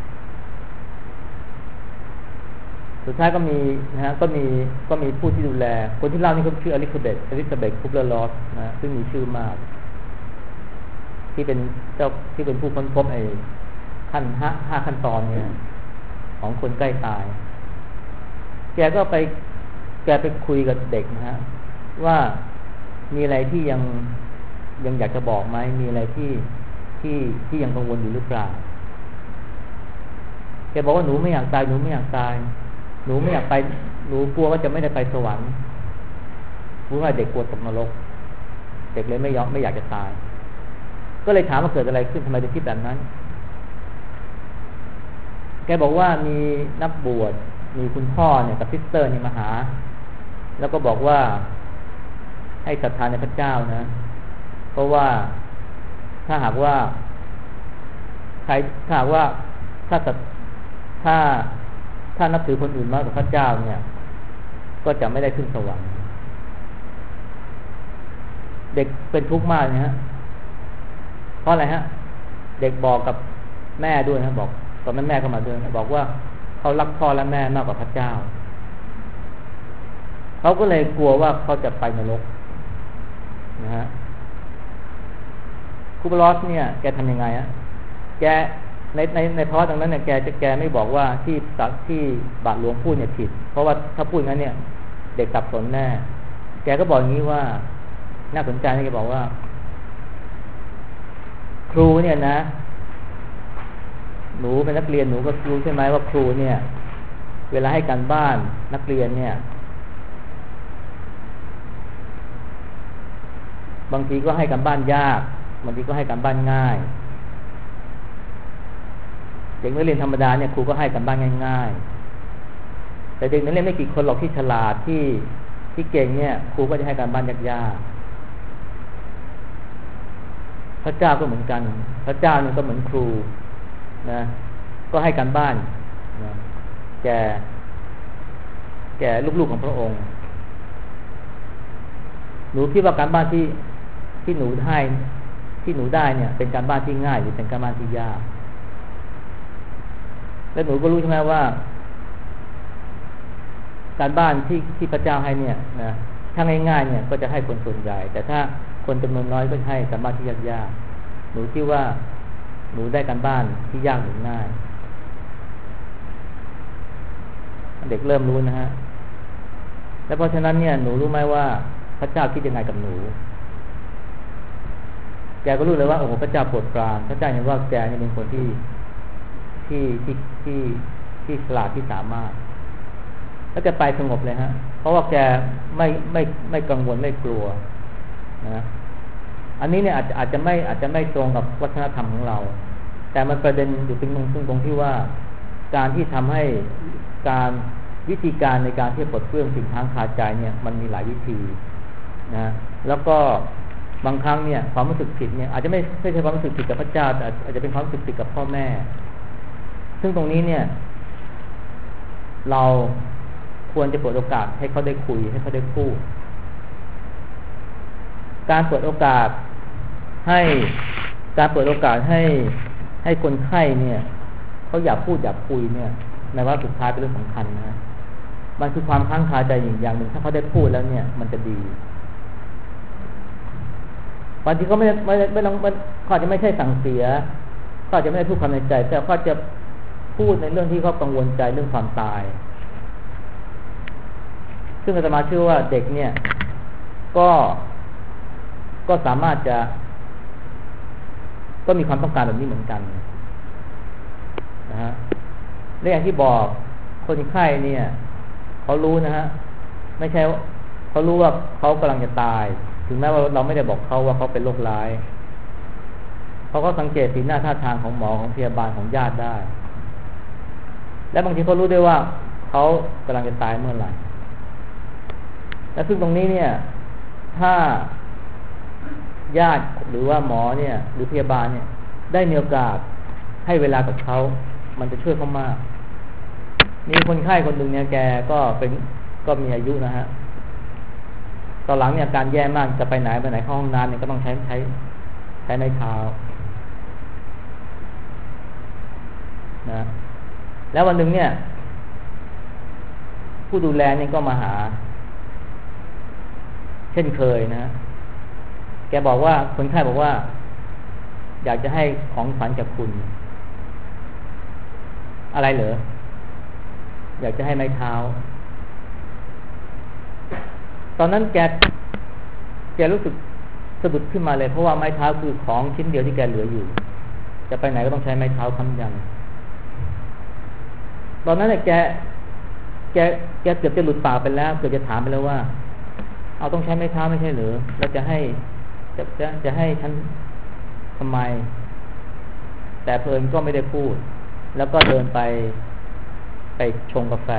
สุดท้ายก็มีนะฮะก็มีผู้ที่ดูแลคนที่เล่านี่เขาชื่ออลิซาเบธคุปเลอร์ลอสนะซึ่งมีชื่อมากที่เป็นผู้ค้นพบไอ้ขั้น5 ขั้นตอนเนี่ยของคนใกล้ตายแกไปคุยกับเด็กนะฮะว่ามีอะไรที่ยังอยากจะบอกไหมมีอะไรที่ยังกังวลอยู่หรือเปล่าแกบอกว่าหนูไม่อยากตายหนูไม่อยากไปหนูกลัวว่าจะไม่ได้ไปสวรรค์เพราะว่าเด็กกลัวตกนรกเด็กเลยไม่อยากจะตายก็เลยถามว่าเกิดอะไรขึ้นทำไมถึงคิดแบบนั้นแกบอกว่ามีนักบวชมีคุณพ่อเนี่ยกับซิสเตอร์นี่มาหาแล้วก็บอกว่าให้ศรัทธาในพระเจ้านะเพราะว่าถ้าหากว่าถ้านับถือคนอื่นมากกว่าพระเจ้าเนี่ยก็จะไม่ได้ขึ้นสวรรค์เด็กเป็นทุกข์มากนะฮะเพราะอะไรฮะเด็กบอกกับแม่ด้วยนะบอกตอนนั้นแม่ก็มาด้วยบอกว่าเขารักพ่อและแม่มากกว่าพระเจ้าเขาก็เลยกลัวว่าเขาจะไปนรกนะฮะคูบลอสเนี่ยแกทำยังไงฮะแกในภาวะตรงนั้นเนี่ยแกไม่บอกว่าที่บาทหลวงพูดเนี่ยผิดเพราะว่าถ้าพูดงั้นเนี่ยเด็กสับสนแน่แกก็บอกอย่างนี้ว่าน่าสนใจนะแกบอกว่าครูเนี่ยนะหนูเป็นนักเรียนหนูก็รู้ใช่ไหมว่าครูเนี่ยเวลาให้การบ้านนักเรียนเนี่ยบางทีก็ให้การบ้านยากบางทีก็ให้การบ้านง่ายเด็กนักเรียนธรรมดาเนี่ยครูก็ให้การบ้านง่ายๆแต่เด็กนักเรียนไม่กี่คนหรอกที่ฉลาดที่เก่งเนี่ยครูก็จะให้การบ้านยากๆพระเจ้าก็เหมือนกันพระเจ้าเนี่ยก็เหมือนครูนะก็ให้การบ้านนะแก่ลูกๆของพระองค์หนูคิดว่าการบ้านที่หนูได้เนี่ยเป็นการบ้านที่ง่ายหรือเป็นการบ้านที่ยากแล้วหนูก็รู้ใช่ไหมว่าการบ้านที่พระเจ้าให้เนี่ยนะถ้าง่ายๆเนี่ยก็จะให้คนส่วนใหญ่แต่ถ้าคนจำนวนน้อยก็ให้การบ้านที่ยากๆหนูคิดว่าหนูได้การบ้านที่ยากหรือง่ายเด็กเริ่มรู้นะฮะและเพราะฉะนั้นเนี่ยหนูรู้ไหมว่าพระเจ้าคิดยังไงกับหนูแกก็รู้เลยว่าโอ้โหพระเจ้าโปรดปรานพระเจ้าเห็นว่าแกเนี่ยเป็นคนที่ฉลาดที่สามารถแล้วแกไปสงบเลยฮะเพราะว่าแกไม่กังวลไม่กลัวนะอันนี้เนี่ยอาจจะไม่ตรงกับวัฒนธรรมของเราแต่มันประเด็นอยู่ตรงที่ว่าการที่ทำให้การวิธีการในการที่ปลดเปลื้องสิ่งค้างคาใจเนี่ยมันมีหลายวิธีนะแล้วก็บางครั้งเนี่ยความรู้สึกผิดเนี่ยอาจจะไม่ใช่ความรู้สึกผิดกับพระเจ้าแต่อาจจะเป็นความรู้สึกผิดกับพ่อแม่ซึ่งตรงนี้เนี่ยเราควรจะเปิดโอกาสให้เขาได้คุยให้เขาได้พูดการเปิดโอกาสให้คนไข้เนี่ยเขาอยากพูดอยากคุยเนี่ยในว่าสุดท้ายเป็นเรื่องสำคัญนะมันคือความค้างคาใจอย่างหนึ่งถ้าเขาได้พูดแล้วเนี่ยมันจะดีบางทีเขาไม่ต้องเขาอาจจะไม่ใช่สั่งเสียเขาอาจจะไม่ได้พูดความในใจแต่เขาจะพูดในเรื่องที่เขากังวลใจเรื่องความตายซึ่งอาตมาเชื่อว่าเด็กเนี่ยก็สามารถจะก็มีความต้องการแบบนี้เหมือนกันนะฮะและอย่างที่บอกคนไข้เนี่ยเขารู้นะฮะไม่ใช่เขารู้ว่าเขากำลังจะตายถึงแม้ว่าเราไม่ได้บอกเขาว่าเขาเป็นโรคร้ายเขาก็สังเกตสีหน้าท่าทางของหมอของพยาบาลของญาติได้และบางทีเขารู้ด้วยว่าเขากำลังจะตายเมื่อไหร่และซึ่งตรงนี้เนี่ยถ้าญาติหรือว่าหมอเนี่ยหรือพยาบาลเนี่ยได้มีโอกาสให้เวลากับเขามันจะช่วยเขามากมีคนไข้คนหนึ่งเนี่ยแกก็มีอายุนะฮะตอนหลังเนี่ยการแย่มากจะไปไหนเข้าห้องน้ำเนี่ยก็ต้องใช้ไม้เท้านะแล้ววันหนึ่งเนี่ยผู้ดูแลเนี่ยก็มาหาเช่นเคยนะแกบอกว่าคนไข้บอกว่าอยากจะให้ของขวัญจากคุณอะไรเหรออยากจะให้ไม้เท้าตอนนั้นแกรู้สึกสะดุดขึ้นมาเลยเพราะว่าไม้เท้าคือของชิ้นเดียวที่แกเหลืออยู่จะไปไหนก็ต้องใช้ไม้เท้าค้ำยันตอนนั้นเนี่ยแกเกือบจะหลุดปากไปแล้วเกือบจะถามไปแล้วว่าเอาต้องใช้ไม้เท้าไม่ใช่หรือแล้วจะให้ฉันทำไมแต่เพลินก็ไม่ได้พูดแล้วก็เดินไปชงกาแฟ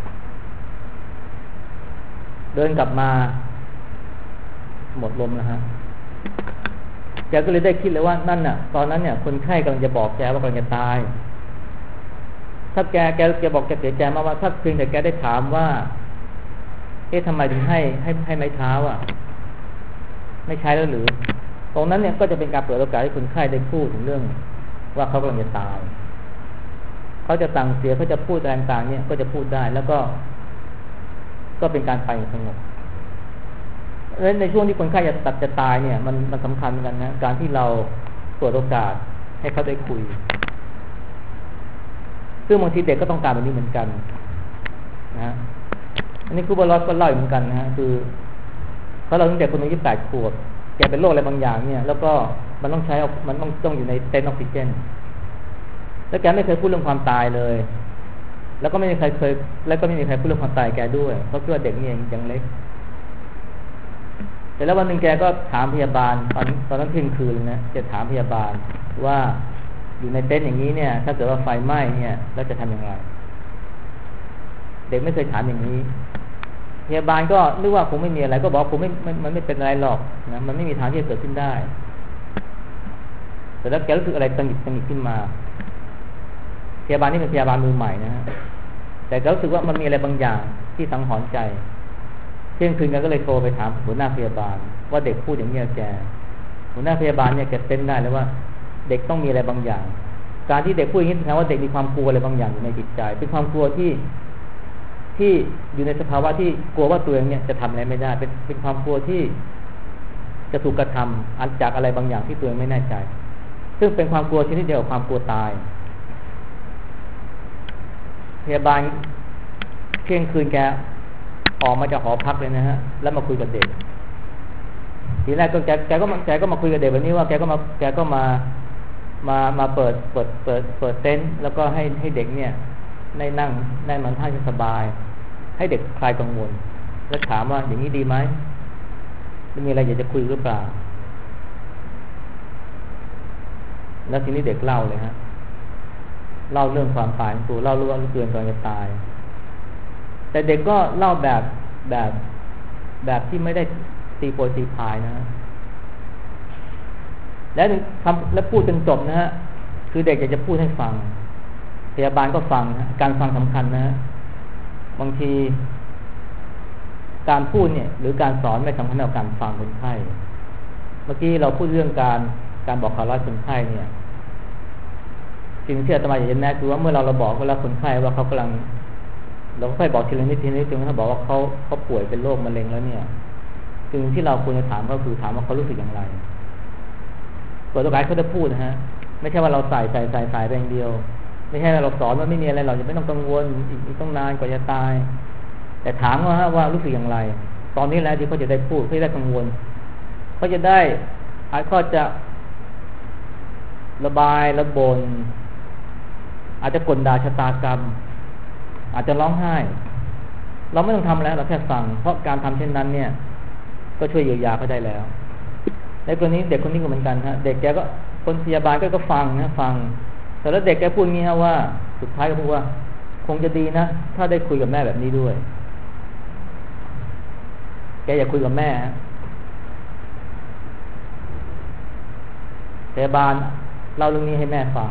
เดินกลับมาหมดลมแล้วฮะแกก็เลยได้คิดเลยว่านั่นน่ะตอนนั้นเนี่ยคนไข้กำลังจะบอกแกว่ากำลังจะตายถ้าแกบอกแกเสียใจมากว่าถ้าเพียงแต่แกได้ถามว่าทำไมถึงให้ไม้เท้าอ่ะไม่ใช้แล้วหรือตรงนั้นเนี่ยก็จะเป็นการเปิดโอกาสให้คนไข้ได้พูดถึงเรื่องว่าเขากำลังจะตายเขาจะสั่งเสียเขาจะพูดอะไรต่างๆเนี่ยก็จะพูดได้แล้วก็เป็นการไปอย่างสงบในช่วงที่คนไข้จะตายเนี่ยมันสำคัญเหมือนกันนะการที่เราเปิดโอกาสให้เขาได้คุยซึ่งบางทีเด็กก็ต้องการแบบนี้เหมือนกันนะอันนี้ครูบาลอสก็เล่าเหมือนกันนะฮะคือเขาเราตั้งแต่คนอายุ8 ขวบแกเป็นโรคอะไรบางอย่างเนี่ยแล้วก็มันต้องใช้มันต้องอยู่ในเต็นท์ออกซิเจนแล้วแกไม่เคยพูดเรื่องความตายเลยแล้วก็ไม่มีใครพูดเรื่องความตายแกด้วยเพราะคิดว่าเด็กนี่ยังเล็กแต่แล้ววันหนึ่งแกก็ถามพยาบาลตอนนั้นเที่ยงคืนนะจะถามพยาบาลว่าอยู่ในเต็นท์อย่างนี้เนี่ยถ้าเกิดว่าไฟไหม้เนี่ยแล้วจะทำอย่างไรเด็กไม่เคยถามอย่างนี้พยาบาลก็นึกว่าคงไม่มีอะไรก็บอกคงมันไม่เป็นอะไรหรอกนะมันไม่มีทางที่จะเกิดขึ้นได้แต่แล้วแกรู้สึกอะไรตังหิดขึ้นมาพยาบาลนี่เป็นพยาบาลมือใหม่นะฮะแต่แกรู้สึกว่ามันมีอะไรบางอย่างที่สังหรณ์ใจเที่ยงคืนแกก็เลยโทรไปถามหัวหน้าพยาบาลว่าเด็กพูดอย่างนี้แกหัวหน้าพยาบาลเนี่ยแกเต้นได้แล้วว่าเด็กต้องมีอะไรบางอย่างการที่เด็กพูดอย่างนี้แสดงว่าเด็กมีความกลัวอะไรบางอย่างอยู่ในจิตใจเป็นความกลัวที่อยู่ในสภาวะที่กลัวว่าตัวเองเนี่ยจะทำอะไรไม่ได้เป็นความกลัวที่จะถูกกระทำจากอะไรบางอย่างที่ตัวเองไม่แน่ใจซึ่งเป็นความกลัวชนิดเดียวกับความกลัวตายพยาบาลเที่ยงคืนแกออกมาจากหอพักเลยนะฮะแล้วมาคุยกับเด็กทีแรกก็แกก็มาคุยกับเด็กแบบนี้ว่าแกก็มาเปิดเต็นท์แล้วก็ให้เด็กเนี่ยนั่งมันท่าสบายให้เด็กคลายกังวลแล้วถามว่าอย่างนี้ดีไหมมีอะไรอยากจะคุยหรือเปล่าแล้วทีนี้เด็กเล่าเลยฮะเล่าเรื่องความตายของตัวเล่าเรื่องเรื่องการจะตายแต่เด็กก็เล่าแบบที่ไม่ได้ตีโพยตีพายนะฮะแล้วพูดจนจบนะฮะคือเด็กอยากจะพูดให้ฟังพยาบาลก็ฟังนะการฟังสำคัญนะฮะบางทีการพูดเนี่ยหรือการสอนไม่สำคัญเท่าการฟังคนไข้เมื่อกี้เราพูดเรื่องการบอกข่าวร้ายคนไข้เนี่ยสิ่งที่อาตมาอยากจะแนะคือว่าเมื่อเราบอกเวลาคนไข้ว่าเขากำลังเราค่อยบอกทีละนิดจนเขาบอกว่าเขาป่วยเป็นโรคมะเร็งแล้วเนี่ยสิ่งที่เราควรจะถามก็คือถามว่าเขารู้สึกอย่างไรเปิดโอกาสเขาจะพูดนะฮะไม่ใช่ว่าเราใส่ไปอย่างเดียวไม่ใช่เราสอนว่าไม่มีอะไรเราจะไม่ต้องกังวลอีกต้องนานกว่าจะตายแต่ถามว่ารู้สึกอย่างไรตอนนี้แล้วที่เขาจะได้พูดเขาจะได้กังวลเขาจะได้เขาจะระบายระบนอาจจะกลด่าชะตากรรมอาจจะร้องไห้เราไม่ต้องทำแล้วเราแค่ฟังเพราะการทำเช่นนั้นเนี่ยก็ช่วยเยียวยาเขาได้แล้วในกรณีเด็กคนนี้ก็เหมือนกันฮะเด็กแกก็คนพยาบาลก็ฟังนะฟังแต่แล้วเด็กแกพูดงี้ฮะว่าสุดท้ายก็พูดว่าคงจะดีนะถ้าได้คุยกับแม่แบบนี้ด้วยแกอยากคุยกับแม่พยาบาลเล่าเรื่องนี้ให้แม่ฟัง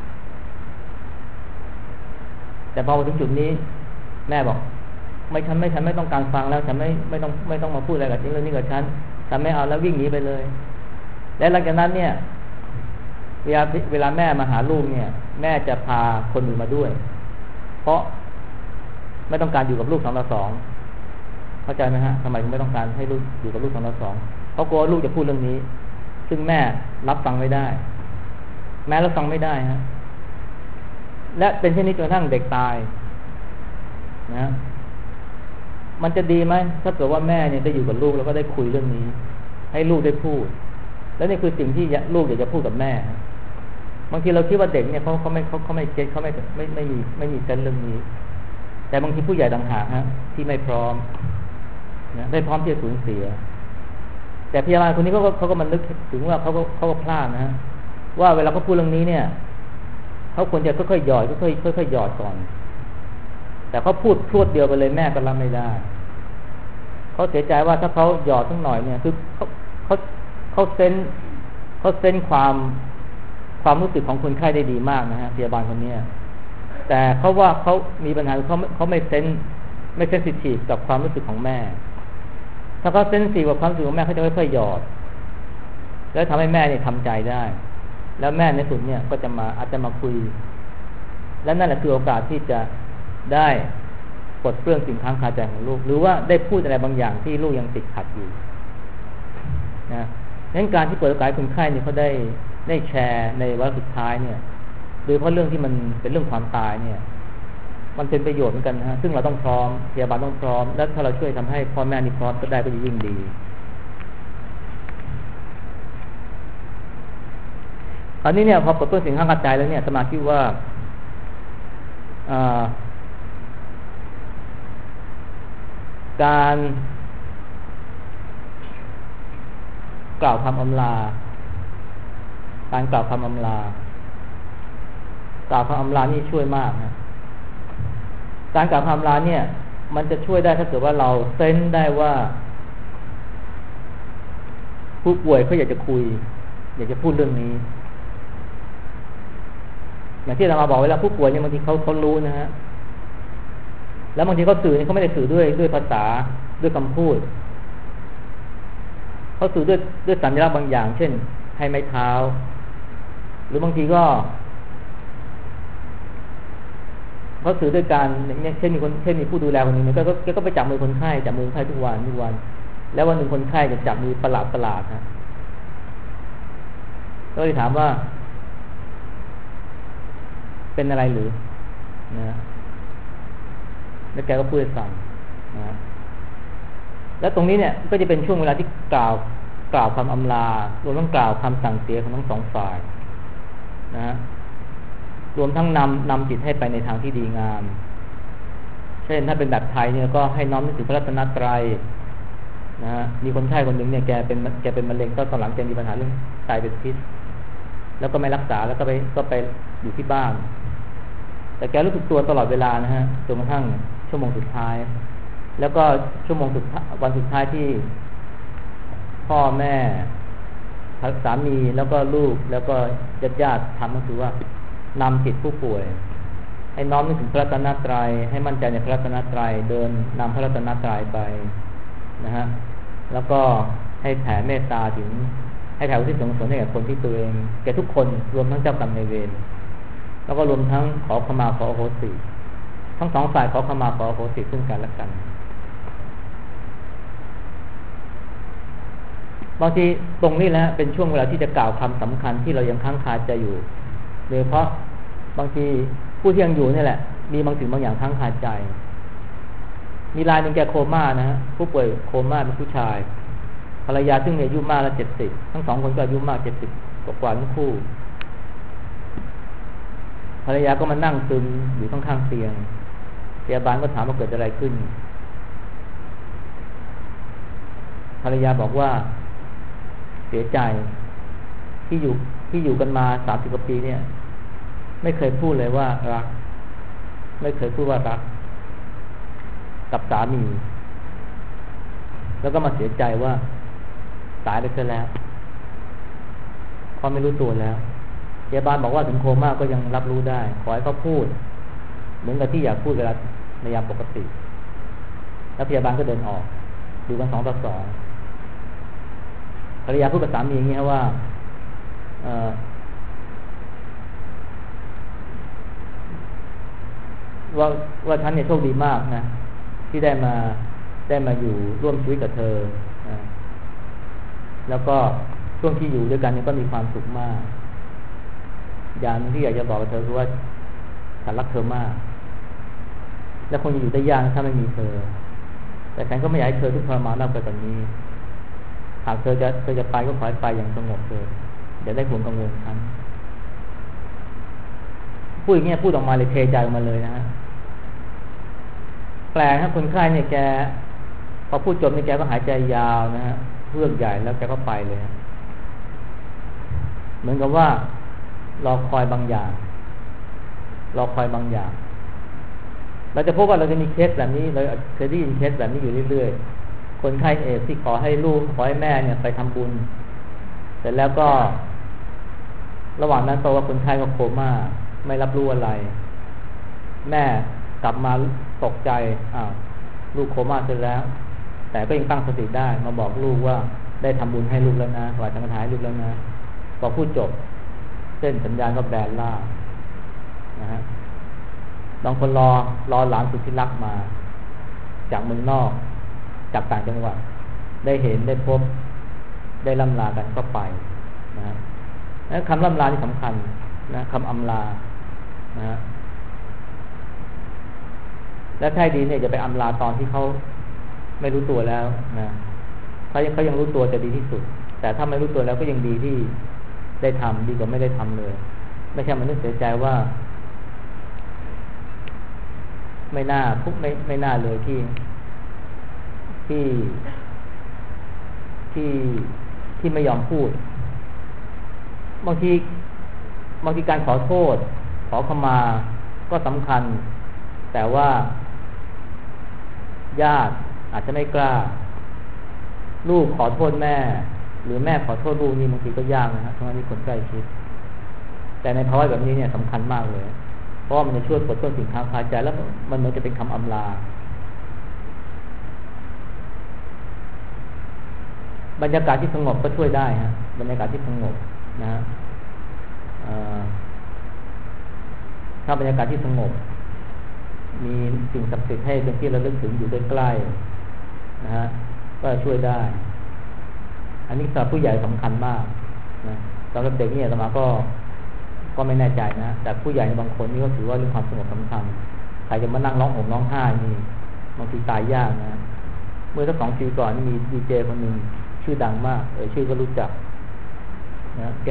แต่พอถึงจุดนี้แม่บอกฉันไม่ต้องการฟังแล้วฉันไม่ต้องมาพูดอะไรกับเรื่องนี้กับฉันไม่เอาแล้ววิ่งหนีไปเลยและหลังจากนั้นเนี่ยเวลาแม่มาหาลูกเนี่ยแม่จะพาคนอื่นมาด้วยเพราะไม่ต้องการอยู่กับลูก2:2เข้าใจไหมฮะทำไมถึงไม่ต้องการให้ลูกอยู่กับลูก2:2เพราะกลัวลูกจะพูดเรื่องนี้ซึ่งแม่รับฟังไม่ได้แม่รับฟังไม่ได้ฮะและเป็นเช่นนี้จนกระทั่งเด็กตายนะมันจะดีไหมถ้าเกิดว่าแม่เนี่ยได้อยู่กับลูกแล้วก็ได้คุยเรื่องนี้ให้ลูกได้พูดแล้วนี่คือสิ่งที่ลูกอยากจะพูดกับแม่บางทีเราคิดว่าเด็กเนี่ยเขาไม่เก็ตเขาไม่มีเซนส์เรื่องนี้แต่บางทีผู้ใหญ่ต่างหากฮะที่ไม่พร้อมนะไม่พร้อมที่จะสูญเสียแต่พยาบาลคนนี้เขาก็มันนึกถึงว่าเขาก็พลาดนะฮะว่าเวลาเขาพูดเรื่องนี้เนี่ยเขาควรจะค่อยๆหยอดค่อยๆหยอดก่อนแต่เขาพูดพรวดเดียวไปเลยแม่ก็รับไม่ได้เขาเสียใจว่าถ้าเขาหยอดสักหน่อยเนี่ยคือเขาเซนความรู้สึกของคนไข้ได้ดีมากนะฮะพยาบาลคนนี้แต่เขาว่าเขามีปัญหาเขาไม่เซนซิทีฟกับความรู้สึกของแม่ถ้าเขาเซนซิทีฟกับความรู้สึกของแม่เขาจะค่อยๆหยอดแล้วทำให้แม่เนี่ยทำใจได้ แล้วแม่ในสุดเนี่ยก็จะมาอาจจะมาคุย และนั่นแหละคือโอกาสที่จะได้ปลดเปลื้องสิ่งค้างคาใจของลูกหรือว่าได้พูดอะไรบางอย่างที่ลูกยังติดขัดอยู่นะงั้นการที่เปิดโอกาสคนไข้เนี่ยเขาได้แชร์ในวาระสุดท้ายเนี่ยโดยเพราะเรื่องที่มันเป็นเรื่องความตายเนี่ยมันเป็นประโยชน์เหมือนกันนะฮะซึ่งเราต้องพร้อมพยาบาลต้องพร้อมและถ้าเราช่วยทำให้พ่อแม่นี่พร้อมก็ได้ก็ยิ่งดีคราวนี้เนี่ยพอปลดเปลื้องสิ่งข้างกายใจแล้วเนี่ยสมาธิว่าการกล่าวคำอำลาการกล่าวคำอำลากล่าวคำอำลานี่ช่วยมากนะการกล่าวคำอำลาเนี่ยมันจะช่วยได้ถ้าเกิดว่าเราเซนส์ได้ว่าผู้ป่วยเขาอยากจะคุยอยากจะพูดเรื่องนี้อย่างที่เรามาบอกเวลาผู้ป่วยเนี่ยบางทีเขารู้นะฮะแล้วบางทีเขาสื่อนี่เขาไม่ได้สื่อด้วยภาษาด้วยคำพูดเขาสื่อด้วยสัญลักษณ์บางอย่างเช่นให้ไม้เท้าหรือบางทีก็เขาสื่อด้วยการเนี่ยเช่นมีผู้ดูแลคนนึงก็ไปจับมือคนไข้ทุกวันแล้ววันหนึ่งคนไข้จะจับมือประหลาดฮะก็เลยถามว่าเป็นอะไรหรือนะแล้วแกก็พูดให้ฟังนะแล้วตรงนี้เนี่ยก็จะเป็นช่วงเวลาที่กล่าวคำอำลารวมทั้งกล่าวคำสั่งเสียของทั้งสองฝ่ายนะรวมทั้งนำจิตให้ไปในทางที่ดีงามเช่นถ้าเป็นแบบไทยเนี่ยก็ให้น้อมนึกถึงพระรัตนตรัยนะมีคนไข้คนหนึ่งเนี่ยแกเป็นมะเร็งก็ตอนหลังแกมีปัญหาเรื่องไตเป็นพิษแล้วก็ไม่รักษาแล้วก็ไปอยู่ที่บ้านแต่แกรู้สึกตัวตลอดเวลานะฮะจนกระทั่งชั่วโมงสุดท้ายแล้วก็ชั่วโมงวันสุดท้ายที่พ่อแม่สามีแล้วก็ลูกแล้วก็ญาติทำก็คือว่านำจิตผู้ป่วยให้น้อมนึกถึงพระรัตนตรัยให้มั่นใจในพระรัตนตรัยเดินนำพระรัตนตรัยไปนะฮะแล้วก็ให้แผ่เมตตาถึงให้แผ่อุทิศส่วนกุศลให้แก่คนที่ตัวเองแก่ทุกคนรวมทั้งเจ้ากรรมนายเวรแล้วก็รวมทั้งขอขมาขออโหสิทั้งสองฝ่ายขอขมาขออโหสิซึ่งกันและกันบางทีตรงนี้แหละเป็นช่วงเวลาที่จะกล่าวคำสำคัญที่เรายังค้างคาใจอยู่โดยเฉพาะบางทีผู้ที่ยังอยู่นี่แหละมีบางสิ่งบางอย่างค้างคาใจมีรายหนึ่งแกโคม่านะฮะผู้ป่วยโคม่าเป็นผู้ชายภรรยาซึ่งอายุมากแล้ว70ทั้งสองคนก็อายุมาก70กว่าทั้งคู่ภรรยาก็มานั่งซึมอยู่ข้างๆเตียงพยาบาลก็ถามว่าเกิดอะไรขึ้นภรรยาบอกว่าเสียใจที่อยู่กันมา30 กว่าปีเนี่ยไม่เคยพูดเลยว่ารักไม่เคยพูดว่ารักกับสามีแล้วก็มาเสียใจว่าตายไปซะแล้วเพราะไม่รู้ตัวแล้วพยาบาลบอกว่าถึงโคม่าก็ยังรับรู้ได้ขอให้เขาพูดเหมือนกับที่อยากพูดเวลาในยามปกติแล้วพยาบาลก็เดินออกอยู่กัน2 ต่อ 2ภรรยาพูดกับสามีอย่างนี้ว่าว่าฉันเนี่ยโชคดีมากนะที่ได้มาอยู่ร่วมชีวิตกับเธอแล้วก็ช่วงที่อยู่ด้วยกันเนี่ยก็มีความสุขมากอย่างที่อยากจะบอกกับเธอคือว่าฉันรักเธอมากและคงจะอยู่ได้ยากถ้าไม่มีเธอแต่ฉันก็ไม่อยากให้เธอทุกข์ทรมานมากไปกว่านี้หากเธอจะไปก็ขอให้ไปอย่างสงบเลยอย่าได้ห่วงกังวลฉันพูดอย่างเงี้ยพูดออกมาเลยเทใจออกมาเลยนะฮะแปลกถ้าคนไข้เนี่ยแกพอพูดจบเนี่ยแกก็หายใจยาวนะฮะเพื่อกใหญ่แล้วแกก็ไปเลยเหมือนกับว่ารอคอยบางอย่างเราจะพบว่าเราจะมีเคสแบบนี้เราเคยได้ยินเคสแบบนี้อยู่เรื่อยๆคนไข้เอดส์ที่ขอให้แม่เนี่ยไปทำบุญเสร็จแล้วก็ระหว่างนั้นตัวคนไข้ก็โคม่าไม่รับรู้อะไรแม่กลับมาตกใจลูกโคม่าเสร็จแล้วแต่ก็ยังตั้งสติได้มาบอกลูกว่าได้ทำบุญให้ลูกแล้วนะถวายสังฆทานให้ลูกแล้วนะพอพูดจบเส้นสัญญาณก็แบนล่านะฮะบางคนรอหลานสุดที่รักมาจากเมืองนอกจากต่างจังหวัดได้เห็นได้พบได้ล่ำลากันก็ไปนะคำล่ำลาที่สำคัญนะคำอำลานะและท้ายดีเนี่ยจะไปอำลาตอนที่เขาไม่รู้ตัวแล้วนะเขายังรู้ตัวจะดีที่สุดแต่ถ้าไม่รู้ตัวแล้วก็ยังดีที่ได้ทำดีกว่าไม่ได้ทำเลยไม่ใช่มันนึกเสียใจว่าไม่น่าไม่น่าเลยที่ไม่ยอมพูดบางทีการขอโทษขอขมาก็สำคัญแต่ว่าญาติอาจจะไม่กล้าลูกขอโทษแม่หรือแม่ขอโทษลูกนี่บางทีก็ยากนะฮะทั้งนั้นที่คนใกล้ชิดแต่ในภาวะแบบนี้เนี่ยสำคัญมากเลยเพราะมันจะช่วยปลดเปลื้องสิ่งค้างคาใจแล้วมันเหมือนจะเป็นคำอำลาบรรยากาศที่สงบก็ช่วยได้ฮะบรรยากาศที่สงบนะฮะถ้าบรรยากาศที่สงบมีสิ่งศักดิ์สิทธิ์ให้เป็นที่ระลึกถึงอยู่ใกล้ๆนะฮะก็ช่วยได้อันนี้สำหรับผู้ใหญ่สำคัญมากนะสำหรับเด็กเนี่ยอาตมาก็ไม่แน่ใจนะแต่ผู้ใหญ่บางคนนี่ก็ถือว่าเรื่องความสงบสำคัญใครจะมานั่งร้องห่มร้องไห้นี่บางทีตายยากนะเมื่อสัก2 ปีก่อนนี่มีดีเจคนหนึ่งชื่อดังมากชื่อก็รู้จักนะแก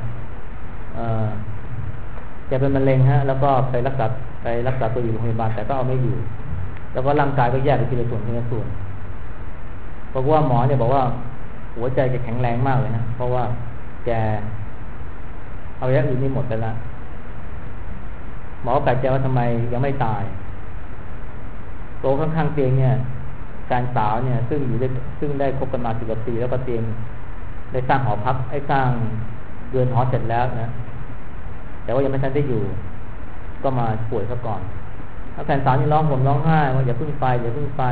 เป็นมะเร็งฮะแล้วก็ไปรักษาตัวอยู่โรงพยาบาลแต่ก็เอาไม่อยู่แล้วก็ร่างกายก็แยกไปทีละส่วนเพราะว่าหมอเนี่ยบอกว่าหัวใจจะแข็งแรงมากเลยนะเพราะว่าแกเอาอย่างอื่นนี่หมดไปแล้วหมอแปลกใจว่าทำไมยังไม่ตายโต๊ะข้างๆเตียงเนี่ยการสาวเนี่ยซึ่งได้คบกันมา10 กว่าปีแล้วก็เตียงได้สร้างหอพักให้สร้างเรือนหอเสร็จแล้วนะแต่ว่ายังไม่ทันได้อยู่ก็มาป่วยซะก่อนแล้วแฟนสาวนี่ร้องห่มร้องไห้ว่าอย่าเพิ่งไปอย่า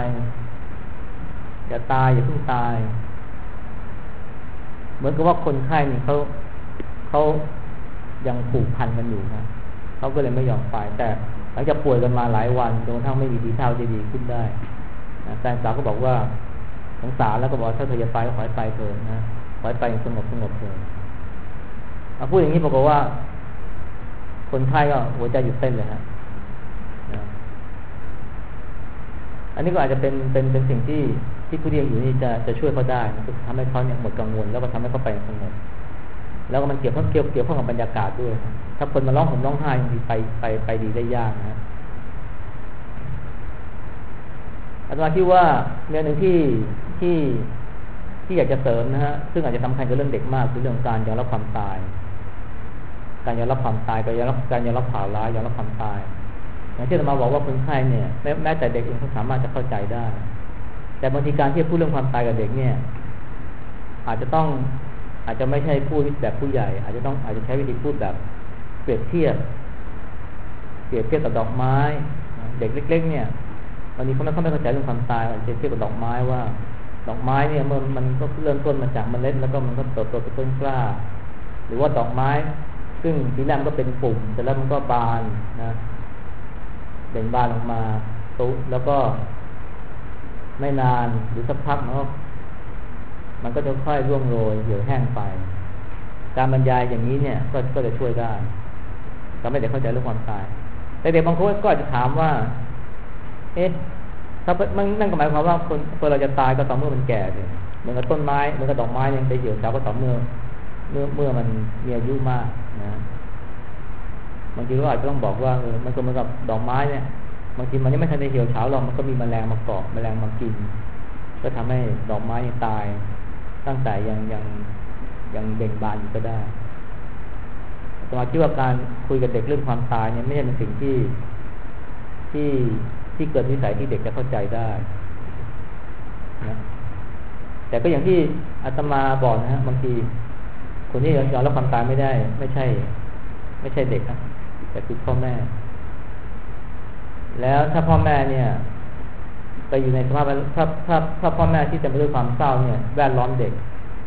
ตายอย่าเพิ่งตายเหมือนกับว่าคนไข้นี่เขายังผูกพันกันอยู่นะเขาก็เลยไม่ยอมไปแต่หลังจากป่วยกันมาหลายวันจนกระทั่งไม่มีทีท่าจะดีขึ้นได้แฟนสาวก็บอกว่าสงสารแล้วก็บอกถ้าเธอจะไปก็ขอให้ไปเถอะนะขอให้ไปสงบเถอะพูดอย่างนี้บอกว่าคนไข้ก็หัวใจหยุดเต้นเลยฮะอันนี้ก็อาจจะเป็นสิ่งที่ผู้เรียนอยู่นี่จะช่วยเขาได้นะทำให้เขาเนี่ยหมดกังวลแล้วก็ทำให้เขาไปสงบแล้วก็มันเกี่ยวข้องกับบรรยากาศด้วยถ้าคนมาร้องห่มร้องไห้บางทีไปดีได้ยากนะอาจารย์คิดว่าเรื่องหนึ่งที่อยากจะเสริมนะฮะซึ่งอาจจะสำคัญกับเรื่องเด็กมากคือเรื่องการยอมรับความตายการยอมรับความตายการยอมรับข่าวร้ายยอมรับความตายอย่างที่เรามาบอกว่าคนไข้เนี่ยแม้แต่เด็กเองเขาสามารถจะเข้าใจได้แต่บางทีการที่พูดเรื่องความตายกับเด็กเนี่ยอาจจะไม่ใช่พูดแบบผู้ใหญ่อาจจะใช้วิธีพูดแบบเปรียบเทียบกับดอกไม้เด็กเล็กๆเนี่ยวันนี้เขาไม่เข้าใจเรื่องความตายอาจจะเทียบกับดอกไม้ว่าดอกไม้เนี่ยมันก็เริ่มต้นมาจากเมล็ดแล้วก็มันก็เติบโตเป็นต้นกล้าหรือว่าดอกไม้ซึ่งทีแรกก็เป็นปุ่มแต่แล้วมันก็บานนะเบ่งบานออกมาตุแล้วก็ไม่นานหรือสักพักมันก็จะค่อยร่วงโรยเหี่ยวแห้งไปการบรรยายอย่างนี้เนี่ยก็จะช่วยได้ทำให้เด็กเข้าใจเรื่องความตายแต่เด็กบางคนก็อาจจะถามว่าถ้ามันนั่นก็หมายความว่าคนเราจะตายก็ต่อเมื่อมันแก่สิเหมือนกับต้นไม้เหมือนกับดอกไม้ยังจะเหี่ยวเฉาก็ต่อเมื่อมันมีอายุมากนะบางทีเราอาจจะต้องบอกว่ามันก็เหมือนกับดอกไม้เนี่ยบางทีมันยังไม่ทันได้เหี่ยวเฉาหรอกมันก็มีแมลงมาเกาะแมลงมากินก็ทำให้ดอกไม้ตายตั้งแต่ยังเบ่งบานอยู่ก็ได้แต่ว่าคิดว่าการคุยกับเด็กเรื่องความตายเนี่ยไม่ใช่เป็นสิ่งที่เกิดวิสัยที่เด็กจะเข้าใจได้นะแต่ก็อย่างที่อาตมาบอกนะฮะบางทีคนที่ยอมรับความตายไม่ได้ไม่ใช่เด็กนะแต่คือพ่อแม่แล้วถ้าพ่อแม่เนี่ยไปอยู่ในสภาพถ้าพ่อแม่ที่เต็มไปด้วยความเศร้าเนี่ยแวดล้อมเด็ก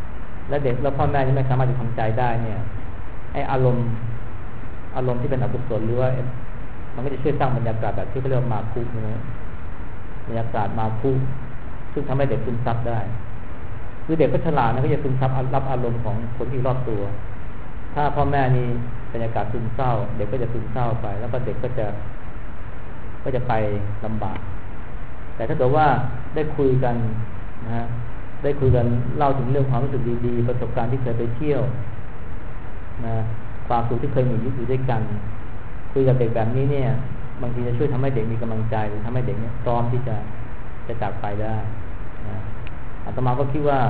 และเด็กแล้วพ่อแม่นี่ไม่สามารถจะทำใจได้เนี่ยไอ้อารมณ์ที่เป็นอกุศลหรือว่ามันก็จะช่วยสร้างบรรยากาศแบบที่เขาเรียกว่ามาคุนะบรรยากาศมาคุซึ่งทำให้เด็กซึมซับได้คือเด็กก็ฉลาดนะก็จะซึมซับรับอารมณ์ของคนที่รอบตัวถ้าพ่อแม่นี่บรรยากาศซึมเศร้าเด็กก็จะซึมเศร้าไปแล้วก็เด็กก็จะไปลำบากแต่ถ้าเกิดว่าได้คุยกันนะฮะได้คุยกันเล่าถึงเรื่องความรู้สึกดีๆประสบการณ์ที่เคยไปเที่ยวนะความสุขที่เคยมีอยู่ด้วยกันคุยกับเด็กแบบนี้เนี่ยบางทีจะช่วยทำให้เด็กมีกำลังใจหรือทำให้เด็กเนี่ยพร้อมที่จะจากไปได้นะอาตมาก็คิดว่า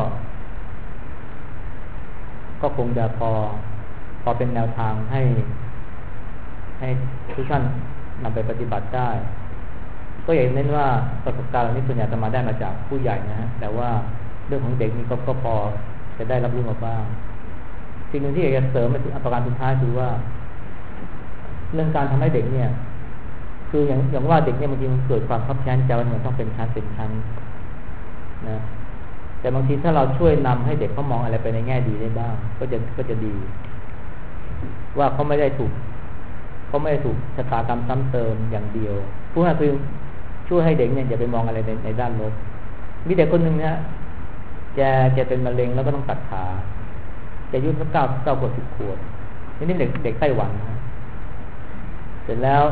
ก็คงจะพอเป็นแนวทางให้ทุกท่านนำไปปฏิบัติได้ก็อย่างเน้นว่าประสบการณ์เหล่านี้ส่วนใหญ่อาตมาได้มาจากผู้ใหญ่นะฮะแต่ว่าเรื่องของเด็กนี่ก็พอจะได้รับรู้มาบ้างสิ่งหนึ่งที่อยากจะเสริมเป็นประการสุดท้ายคือว่าเรื่องการทำให้เด็กเนี่ยคืออย่างว่าเด็กเนี่ยบางทีมันเกิดความคับแค้นใจว่ามันต้องเป็นชั้นนะแต่บางทีถ้าเราช่วยนำให้เด็กเขามองอะไรไปในแง่ดีได้บ้างก็จะดีว่าเขาไม่ได้ถูกชะตากรรมซ้ำเติมอย่างเดียวผู้นั้นคือช่วยให้เด็กเนี่ยอย่าไปมองอะไรในด้านลบมีเด็กคนหนึ่งนะแกเป็นมะเร็งแล้วก็ต้องตัดขาแกอายุสัก9 ขวบ 10 ขวบนี่เด็กไต้หวันนะเสร็จแล้ว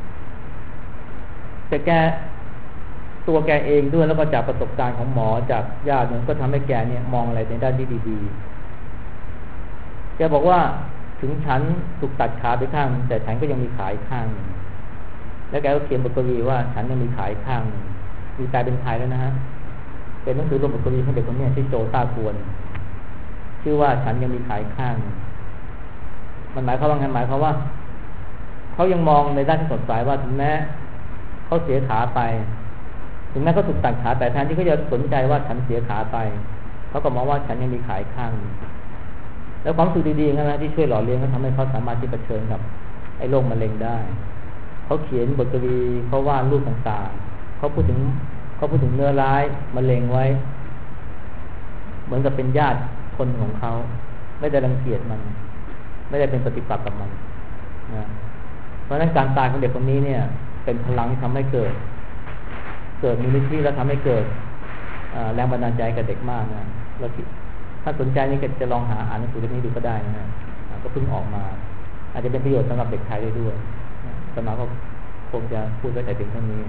แต่ตัวแกเองด้วยแล้วก็จากประสบการณ์ของหมอจากญาติเนี่ยก็ทำให้แกเนี่ยมองอะไรในด้านที่ดีๆแกบอกว่าถึงฉันถูกตัดขาไปข้างแต่ฉันก็ยังมีขาอีกข้างนึงแล้วแกก็เขียนบทกวีว่าฉันยังมีขาอีกข้างนึงมีกลายเป็นไทยแล้วนะฮะเป็นหนังสือรวมบทกวีของเด็กคนนี้ชื่อโจต้ากวนชื่อว่าฉันยังมีขาอีกข้างมันหมายความว่าไงหมายความว่าเขายังมองในด้านที่สดใสว่าถึงแม้เขาเสียขาไปถึงแม้เขาถูกตัดขาแต่แทนที่เขาจะสนใจว่าฉันเสียขาไปเขาก็มองว่าฉันยังมีขาอีกข้างแล้วความสุขดีๆนะที่ช่วยหล่อเลี้ยงเขาทำให้เขาสามารถที่จะเผชิญกับไอ้โรคมะเร็งได้เขาเขียนบทกวีเขาวาดรูปต่างๆเขาพูดถึงเนื้อร้ายมะเร็งไว้เหมือนกับเป็นญาติคนของเขาไม่ได้รังเกียจมันไม่ได้เป็นปฏิปักษ์กับมันนะเพราะฉะนั้นการตายของเด็กคนนี้เนี่ยเป็นพลังที่ทำให้เกิดมูลนิธิแล้วทำให้เกิดแรงบันดาลใจกับเด็กมากนะแล้วถ้าสนใจนี่ก็จะลองหาอ่านหนังสือเล่มนี้ดูก็ได้นะก็เพิ่งออกมาอาจจะเป็นประโยชน์สำหรับเด็กไทยได้ด้วยสมาก็คงจะพูดไว้แต่เพียงเท่านี้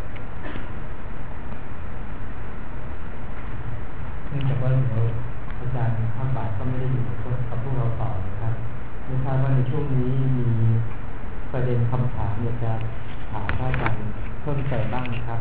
เนื่องจากว่าเดี๋ยวอาจารย์ภาคบ่ายก็ไม่ได้อยู่กับพวกเราต่อนะครับไม่ทราบว่าในช่วงนี้มีประเด็นคำถามอยากจะถามอาจารย์เพิ่มเติมบ้างนะครับ